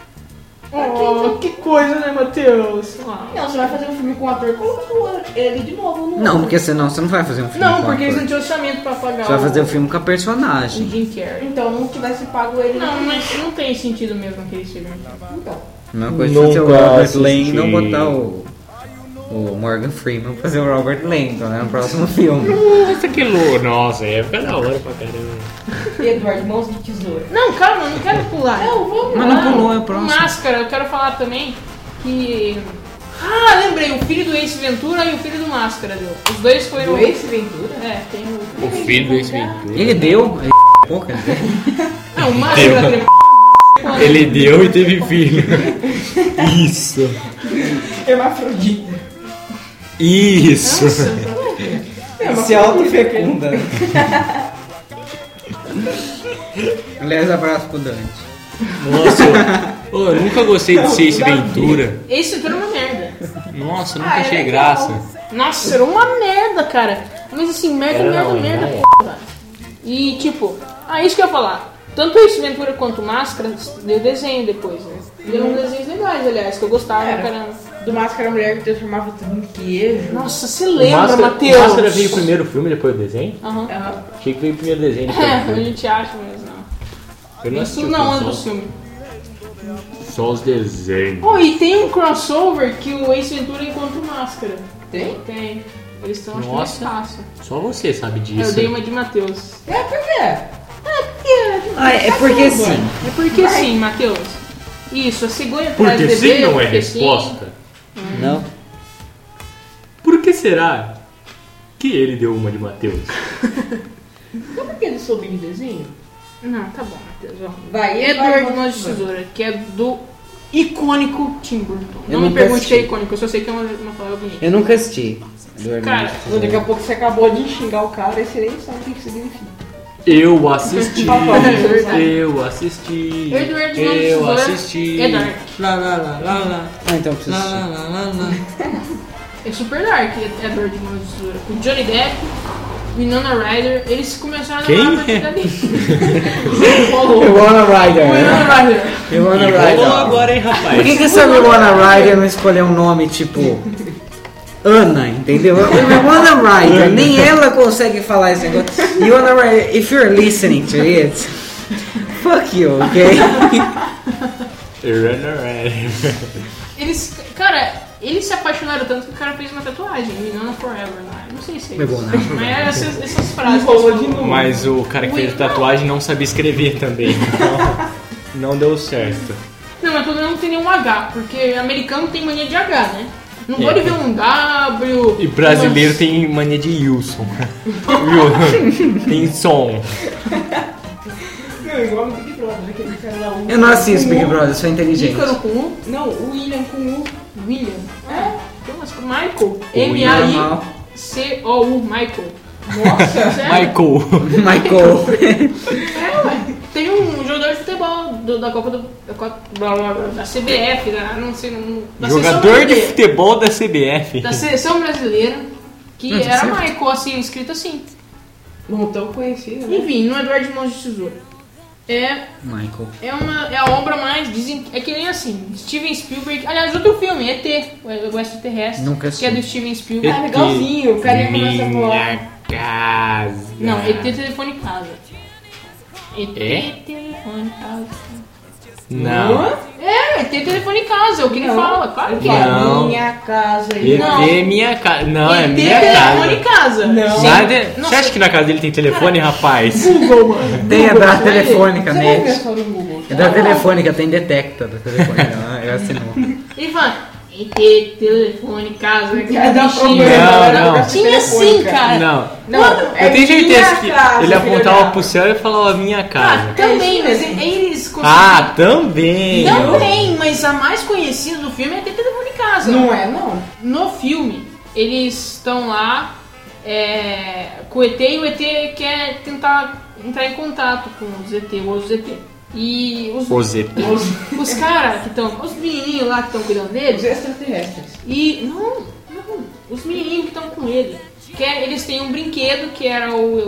Oh, que coisa, né, Matheus? Não, você vai fazer um filme com o ator, coloca ele de novo no Não, porque senão você não vai fazer um filme Não, com porque eles ator. não tinham orçamento pra pagar Você vai fazer o o filme com a personagem. Jim Carrey. Então, não tivesse pago ele... Não, mas não tem sentido mesmo aquele filme. Então, A mesma coisa fazer o Nunca Robert assisti. Lane e não botar o Morgan Freeman fazer o Robert Langdon, né? No próximo filme. Nossa, que louco. Nossa, ia ficar da hora pra caramba. Edward, mãos de tesoura. Não, calma, não quero pular. Não, vamos Mas lá. não pulou, é o O próximo. Máscara, eu quero falar também que... Ah, lembrei, o filho do Ace Ventura e o filho do Máscara, viu? Os dois foram... Do Ace Ventura? Tem o... O filho do Ventura. Ele deu. Pô, quer dizer. Não, o Máscara trepou. Ele deu e teve filho. Isso. Hermafrodita. Isso. Se autofecunda. Aliás, abraço pro Dante. Nossa, eu nunca gostei de ser esse Ventura. Esse Ventura é uma merda. Nossa, nunca achei graça. Nossa, era uma merda, cara. Mas assim, merda, Era não, merda, ainda é. porra. E tipo, isso que eu ia falar. Tanto esse Ventura quanto o Máscara deu desenho depois, né? Deu uns desenhos legais, aliás, que eu gostava, Era. caramba. Do Máscara Mulher que transformava tudo em queijo. Nossa, você lembra, O Matheus? Máscara veio primeiro o filme, depois o desenho? Aham. Achei que veio primeiro o desenho, depois o A filme. gente acha, mas não. Eu não Isso assisti o não filme, é do só- filme. Só os desenhos. Oh, e tem um crossover que o Ace Ventura encontra o Máscara. Tem? Tem. Eles estão achando Nossa. espaço. Só você sabe Eu disso. dei uma de Matheus. É, por quê? É porque sim. É porque sim, Matheus. Isso, a cegonha traz Porque bebê. sim não é porque sim. resposta. Não. Por que será que ele deu uma de Matheus? Só porque ele soube de desenho? Não, tá bom, Matheus. Vamos. Vai, Edward Mãos de Tesoura, que é do icônico Tim Burton. Eu Não me nunca pergunte se é assisti. icônico, eu só sei que é uma palavra bonita. Eu nunca assisti. Cara, Daqui a pouco você acabou de xingar o cara e você nem sabe o que significa. Eu assisti. Eu assisti. Edward Eu Mãos de assisti. Tesoura é dark. Lá, lá, lá, lá, lá. Ah, então eu preciso Lá, assistir. lá, lá, lá, lá. É super dark, Edward Mãos de Tesoura. Com Johnny Depp, Winona Ryder, eles começaram Quem? a partir dali. Winona Ryder. Winona Ryder. Winona E rolou Ryder. agora, hein, Por rapaz? que essa Winona Ryder não escolheu um nome tipo Ana, entendeu? Winona Ryder, nem ela consegue falar esse negócio. Winona Ryder, if you're listening to it, fuck you, ok? Eles, cara, eles se apaixonaram tanto que o cara fez uma tatuagem, Winona Forever, não sei se é isso. Mas essas frases. Mas o cara que fez a tatuagem não sabia escrever também. Então não deu certo. Não, mas pelo menos não tem nenhum H, porque americano tem mania de H, né? Não É. pode ver um W. E brasileiro tem mania de Wilson. Tem som. Não, igual no Big Brother, né? Aquele cara lá. Eu não assisto Big Brother, sou inteligente. Ícaro com U. Não, o William com o. William. Tem umas com Michael. normal. M-A-I-C-O-U. Michael. Nossa, Sério? Michael. Michael. Tem um jogador de futebol da Copa da CBF, não sei, da Jogador seleção de futebol da CBF. da seleção brasileira, que Não, tá era certo. Michael, assim, escrito assim. não tão conhecido, né? Enfim, no Edward Mãos de Tesoura. Michael. É a obra mais, dizem, é que nem assim, Steven Spielberg, aliás, outro filme, ET, o Extraterrestre, Nunca que é assisti. do Steven Spielberg. Ah, legalzinho, o cara começa a voar. Minha casa. Não, ET Telefone Casa. ET É? Telefone Casa. Não. É, ET Telefone Casa, é o que ele fala, claro que é. Não. Minha casa. ET minha casa. Não, é ET minha Telefone casa. Casa. Não. Nada... Você acha que na casa dele tem telefone, rapaz? Google, mano. Tem a da telefônica Você vai ver nele. só no Google. É da telefônica, tem detecta da telefônica. Eu assinou. Ele fala, ET Telefone Casa. É da bichinho. Não. Tinha sim, cara. Não. Não, Eu tenho certeza minha que casa, ele filho apontava da- pro céu e falava minha casa. Ah, também, É mas isso mesmo. eles conseguiram. Ah, também. Também, mas a mais conhecida do filme é ET Telefone Casa. Não é, não. No filme, eles estão lá com o ET e o ET quer tentar entrar em contato com os ET, ou os ET. E Os ET. os caras que estão, os menininhos lá que estão cuidando Os deles, extraterrestres. e não, os menininhos que estão com ele, eles têm um brinquedo que era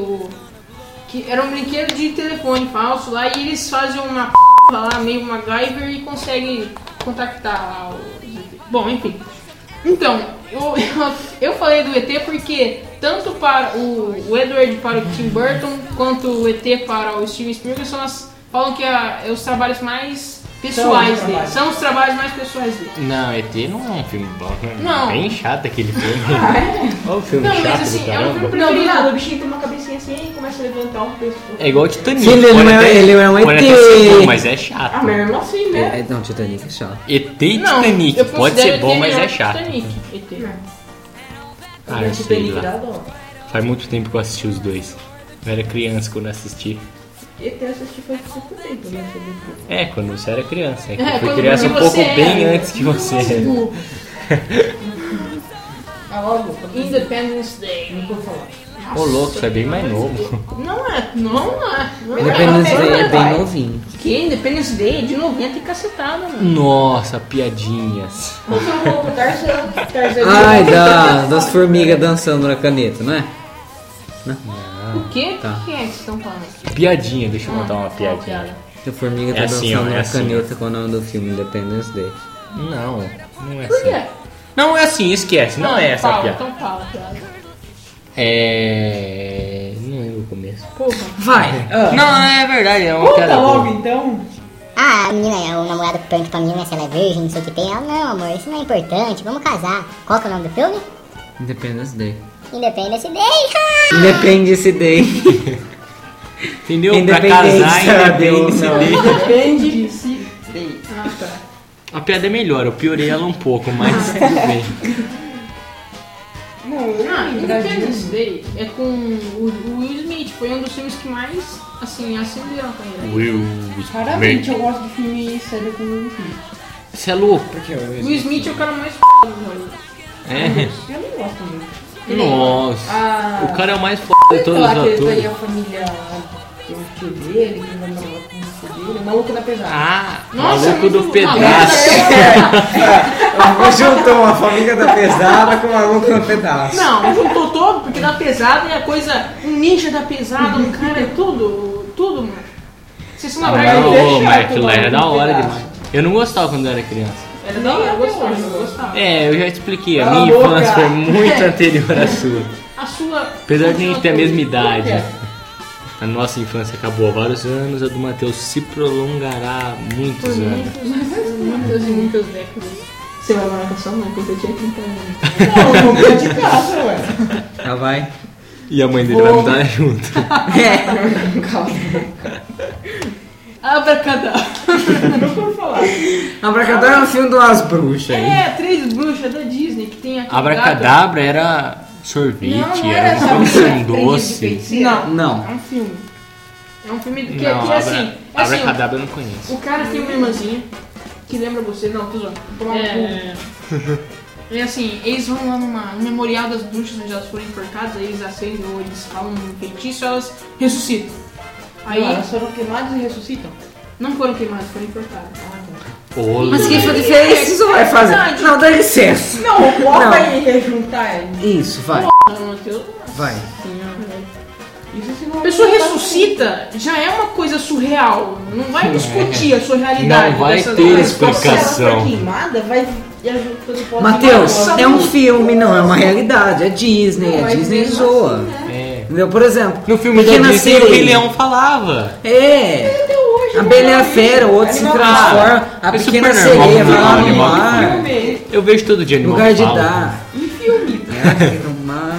que era um brinquedo de telefone falso lá, e eles fazem uma lá, meio MacGyver, e conseguem contactar lá os ET. Bom, enfim. Então, eu falei do ET porque tanto para o Edward para o Tim Burton, quanto o ET para o Steven Spielberg falam que é os trabalhos mais pessoais dele. São os trabalhos mais pessoais dele. Não, ET não é um filme bom. Né? Não. Bem chato aquele filme. Olha o filme Não, chato mas do assim, é um caramba. filme Não, do preferido. nada, o bichinho tem uma cabecinha assim e começa a levantar um pescoço. É igual o Titanic. Sim, ele não é- ele é um pode ET. até ser bom, mas é Ah, chato. mas mesmo assim, né? Não, Titanic é chato. ET e Não, Titanic. eu Pode considero ser bom, ET mas melhor é que chato. Titanic, ET. Ah, O eu sei Titanic lá. dá dó. Faz muito tempo que eu assisti os dois. Eu era criança quando assisti. ET eu assisti faz pouco tempo, né? É, quando você era criança. É que eu É, fui quando criança um você pouco era. bem antes que você. Ah, logo, Independence Day. não vou falar. Ô louco, você é bem mais novo. Não é. Independence Day é bem vai. novinho. Que Independence Day é de 90 e cacetada, mano. Nossa, piadinhas. Ou se eu vou pro Tarzan. Ai, das formigas dançando na caneta, não é? O quê? Tá. O que é que vocês estão falando? Piadinha, deixa eu contar uma Qual piadinha. A formiga tá É assim, dançando ó, é na assim, caneta com o nome do filme Independence Day. Não, não é Por assim. quê? Não é assim, esquece. Não é essa a fala, piada. Então fala, piada. Não lembro o começo. Porra. Vai! Não, é verdade, é uma Conta piada logo, boa. então. Ah, a menina, o namorado pergunta pra menina se ela é virgem, não sei o que tem. Ela, não, amor, isso não é importante, vamos casar. Qual que é o nome do filme? Independence Day. Independence Day. Independence Day. Entendeu? Pra Independência, casar, Deus, independência não. dele. Depende se dei. Ah, tá. A piada é melhor, eu piorei ela um pouco, mas tudo bem. Não, eu Ah, não Independence Day é com o Will Smith. Foi um dos filmes que mais, assim, acenderam a carreira. Will Raramente eu gosto de filme sério com o Will Smith. Você é louco? O Will Smith é o cara mais f*** do Hollywood. É. Eu não gosto muito. Nossa. Ah, O cara é o mais f*** de todos os aquele daí atores. é a família tio dele, que vai namorar com o tio dele, o maluco da pesada. Ah, Nossa, maluco do muito- pedaço. Juntou uma família da pesada com o maluco no pedaço. Não, juntou todo, porque da pesada é a coisa. Um ninja da pesada, um cara, é tudo, mano. Vocês são uma Não, praia. mas aquilo lá era da hora demais. Eu não gostava quando eu era criança. Era da hora, eu gostava. É, eu já expliquei, a Cala minha a boca. infância foi muito anterior à sua. A sua. Apesar de a gente ter a mesma idade, É. a nossa infância acabou há vários anos, a do Matheus se prolongará muitos Por anos. muitas e muitas décadas. Você vai morar com a sua mãe quando você tinha 30 anos. Não, eu vou ficar de casa, ué. Já vai. E a mãe dele vai estar junto. Abracadabra. Não vou falar. Abracadabra é um filme das bruxas aí. É, 3 bruxas da Disney que tem aqui. Abracadabra era sorvete, Não era era uma essa maçã doce. Não, Não. é um filme. É um filme que, Não, que é assim. É assim, Abracadabra eu não conheço. o cara tem uma irmãzinha que lembra você. Não, tô zoando. É assim, eles vão lá no memorial das bruxas onde elas foram enforcadas, aí eles acendem ou eles falam um feitiço, elas ressuscitam. Aí Aí elas foram queimadas e ressuscitam. não foram queimadas, foram enforcadas. Olha. Mas que diferença isso vai fazer? Não, dá licença. Não, o pó Não. vai rejuntar ele. Isso, vai. Não, Matheus. Vai. Isso se não A pessoa ressuscita já é uma coisa surreal. Não vai discutir a surrealidade. Não vai dessas ter coisas. Se ela for explicação. queimada, vai... Matheus, Nossa, é um muito. filme, não é uma realidade. É Disney, a Disney zoa. É. Entendeu? Por exemplo, No filme da Pequena Disney, o Sereia. Rei Leão falava. É. A Bela e a Fera, o outro se transforma. A É Pequena super normal, Sereia vai lá no animal. mar. Eu vejo todo dia Animal Lugar de Fala. dar. Em filme. É, no mar.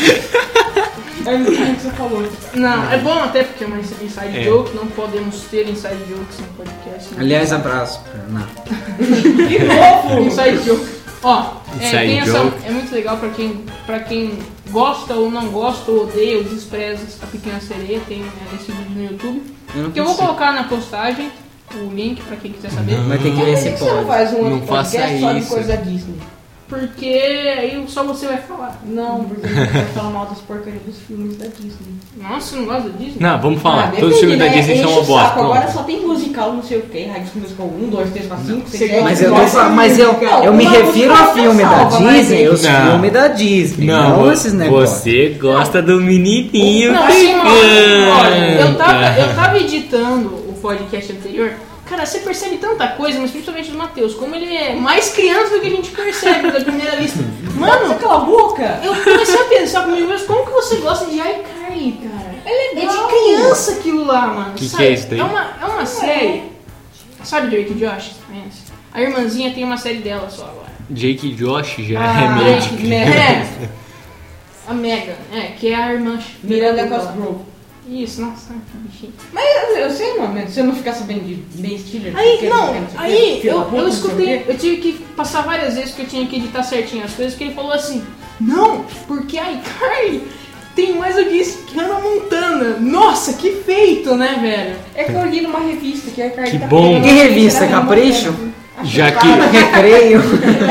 É o que você falou. Não, é bom até porque é uma inside É. joke, não podemos ter inside jokes no podcast. né? Aliás, abraço pra Ana. De novo. Inside joke. Ó, Inside tem joke. é muito legal pra quem gosta ou não gosta ou odeia ou despreza a Pequena Sereia, tem esse vídeo no YouTube. Eu não Que eu vou consigo. colocar na postagem o link pra quem quiser saber. Vai ter que ver se Por que você não pode. faz um Não outro faça podcast só de isso. coisa da Disney? Porque aí só você vai falar. Não, porque a gente vai falar mal das porcarias dos filmes da Disney. Nossa, você não gosta da Disney? Não, vamos falar. Ah, Todos os filmes da depende, Disney né? são uma Enche o bosta. saco. Agora Pronto. só tem musical, não sei o que. High School Musical 1, 2, 3, 4, 5, 6, 7. Mas eu me refiro a filme da Disney, os Não. filmes da Disney, Não, não esses negócios. você gosta do menininho Não, assim, olha, eu canta. tava editando o podcast anterior. Cara, você percebe tanta coisa, mas principalmente do Matheus, como ele é mais criança do que a gente percebe da primeira lista. Mano, Cala a boca! eu comecei a pensar comigo mesmo, como que você gosta de iCarly, cara? É É legal. de criança aquilo lá, mano. Que sabe? é isso daí? É uma série. Sabe Drake e Josh? Conhece? A irmãzinha tem uma série dela só agora. Jake e Josh já Ah, é médico. É. A Megan, que é a irmã. Miranda Cosgrove. Isso, nossa, que bichinho. Mas eu sei, mano, se eu não ficar sabendo de Ben Stiller... Aí, não, aí filho da puta, eu não sei o escutei, quê. eu tive que passar várias vezes porque eu tinha que editar certinho as coisas, que ele falou assim, não, porque a iCarly tem mais audiência que Hannah Montana. Nossa, que feito, né, velho? É que eu li numa revista que a Carly Que tá bom. pegando Que uma revista? da Hannah Capricho? Montana. Já que, Recreio.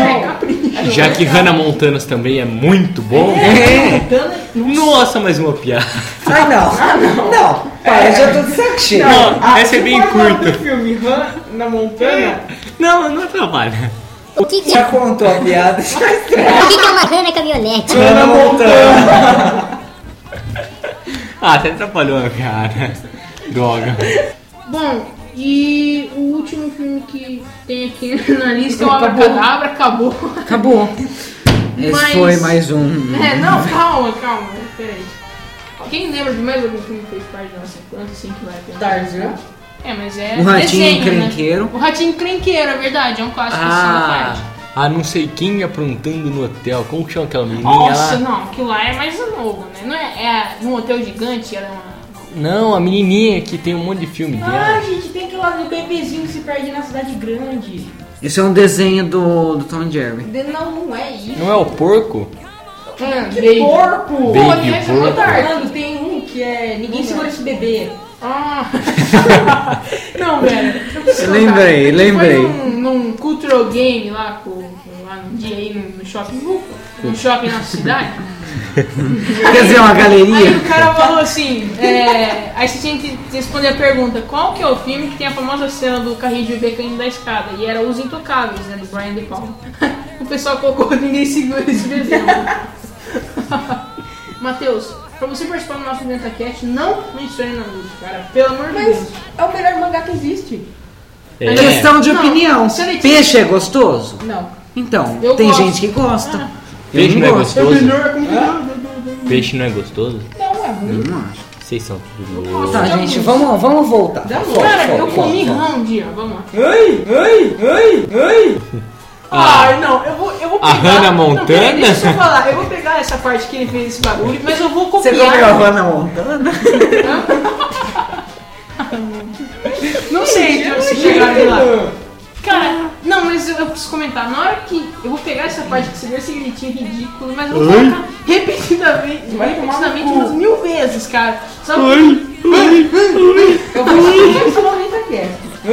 já que Hannah Montanas também é muito bom. Nossa, mais uma piada. Ai, não. Não. Para, já tô de saco cheio. Não, essa é bem curta. Do filme Hannah Montana. Não atrapalha. O que que Já contou a piada. o que que é uma Hannah caminhonete? Hannah Montana. Ah, até atrapalhou a piada. Droga. Bom, e o último filme que tem aqui na lista é o Abracadabra, acabou. Acabou. Esse Mas- foi mais um. Não, calma, peraí. Quem lembra de mais algum filme que fez parte da nossa infância, assim, que vale a pena? Tarzan. Mas é O Ratinho desenho, Encrenqueiro. Né? O Ratinho Encrenqueiro, é verdade, é um clássico assim, Ah, parte. não sei quem aprontando no hotel. Como que chama aquela menininha Nossa, lá? não, aquilo lá é mais novo, né? Não num hotel gigante, era uma... Não, a menininha que tem um monte de filme Ah, dela. gente, tem aquele lá do bebezinho que se perde na cidade grande. Esse é um desenho do Tom and Jerry. Não é isso. Não é o porco? Baby. Porco! Baby Essa porco. eu tô falando, tem um que é Ninguém Segura Esse Bebê. Ah. Não, velho. Lembrei. Foi num cultural game lá, lá num dia aí no shopping, no shopping na cidade. Quer dizer, uma galeria? Aí o cara falou assim, aí você tinha que responder a pergunta, qual que é o filme que tem a famosa cena do carrinho de bebê caindo da escada? E era Os Intocáveis, né, do Brian De Palma. O pessoal colocou, ninguém segura esse desenho. Matheus, pra você participar do nosso DentaCast, não mencione Naruto, cara, pelo amor de Deus. Mas é o melhor mangá que existe. É questão de Não, opinião. seletivo. Peixe é gostoso? Não. Então, Eu tem gosto. gente que gosta. Eu Peixe não é gosto. gostoso? Peixe não é gostoso? Não, é ruim. Eu não acho. Vocês são tudo loucos. Tá, gente, vamos voltar. Cara, eu comi rã um dia, vamos lá. Ai, não, eu vou pegar... A Hannah Montana? Não, peraí, deixa eu falar, eu vou pegar essa parte que ele fez esse barulho, mas eu vou Você copiar... comeu a Hannah Montana? Não sei se chegaram lá. Cara, não, mas eu preciso comentar. Na hora que eu vou pegar essa parte que você viu esse gritinho ridículo, mas eu vou colocar repetidamente umas 1000 vezes, cara. Sabe? Eu vou escolher essa momento aqui.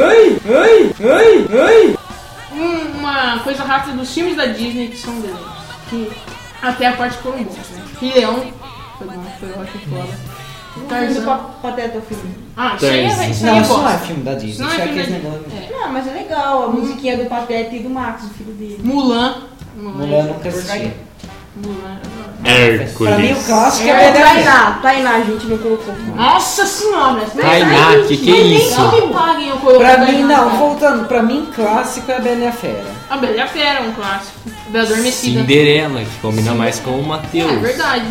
Uma coisa rápida dos filmes da Disney que são desenhos. Que até a parte foram bons, né? Rei Leão foi bom, foi ótimo, foda. Tarzan. Pateta o filme. Ah, isso aí é Não, isso não é bosta. filme da Disney. Não é Isso é filme aquele da negócio. Disney. Não, mas é legal. A musiquinha do Pateta e do Max, o filho dele. Mulan. Mulher nunca assisti. Mulan. Pra mim, o Hércules. clássico É é Bela Fera. Tainá, a gente não colocou. Nossa senhora! Tainá, que é isso? Não me paguem eu colocar Pra mim, Tainá. não, voltando, pra mim, clássico é a Bela e a Fera. A Bela e a Fera é um clássico. Bela Adormecida. Cinderela, que combina mais com o É Matheus. verdade.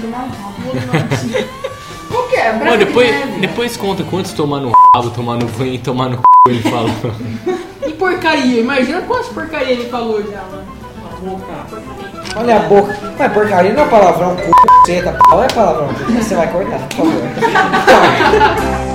Qual que é? Ó, Branca de depois, Neve. depois conta quantos tomar no rabo, tomar no banho e tomar no c... ele falou. E porcaria? Imagina quantas porcaria ele falou já, mano. Olha a boca. Mas porcaria não é palavrão, c***, pau é palavrão. Você vai cortar, por favor.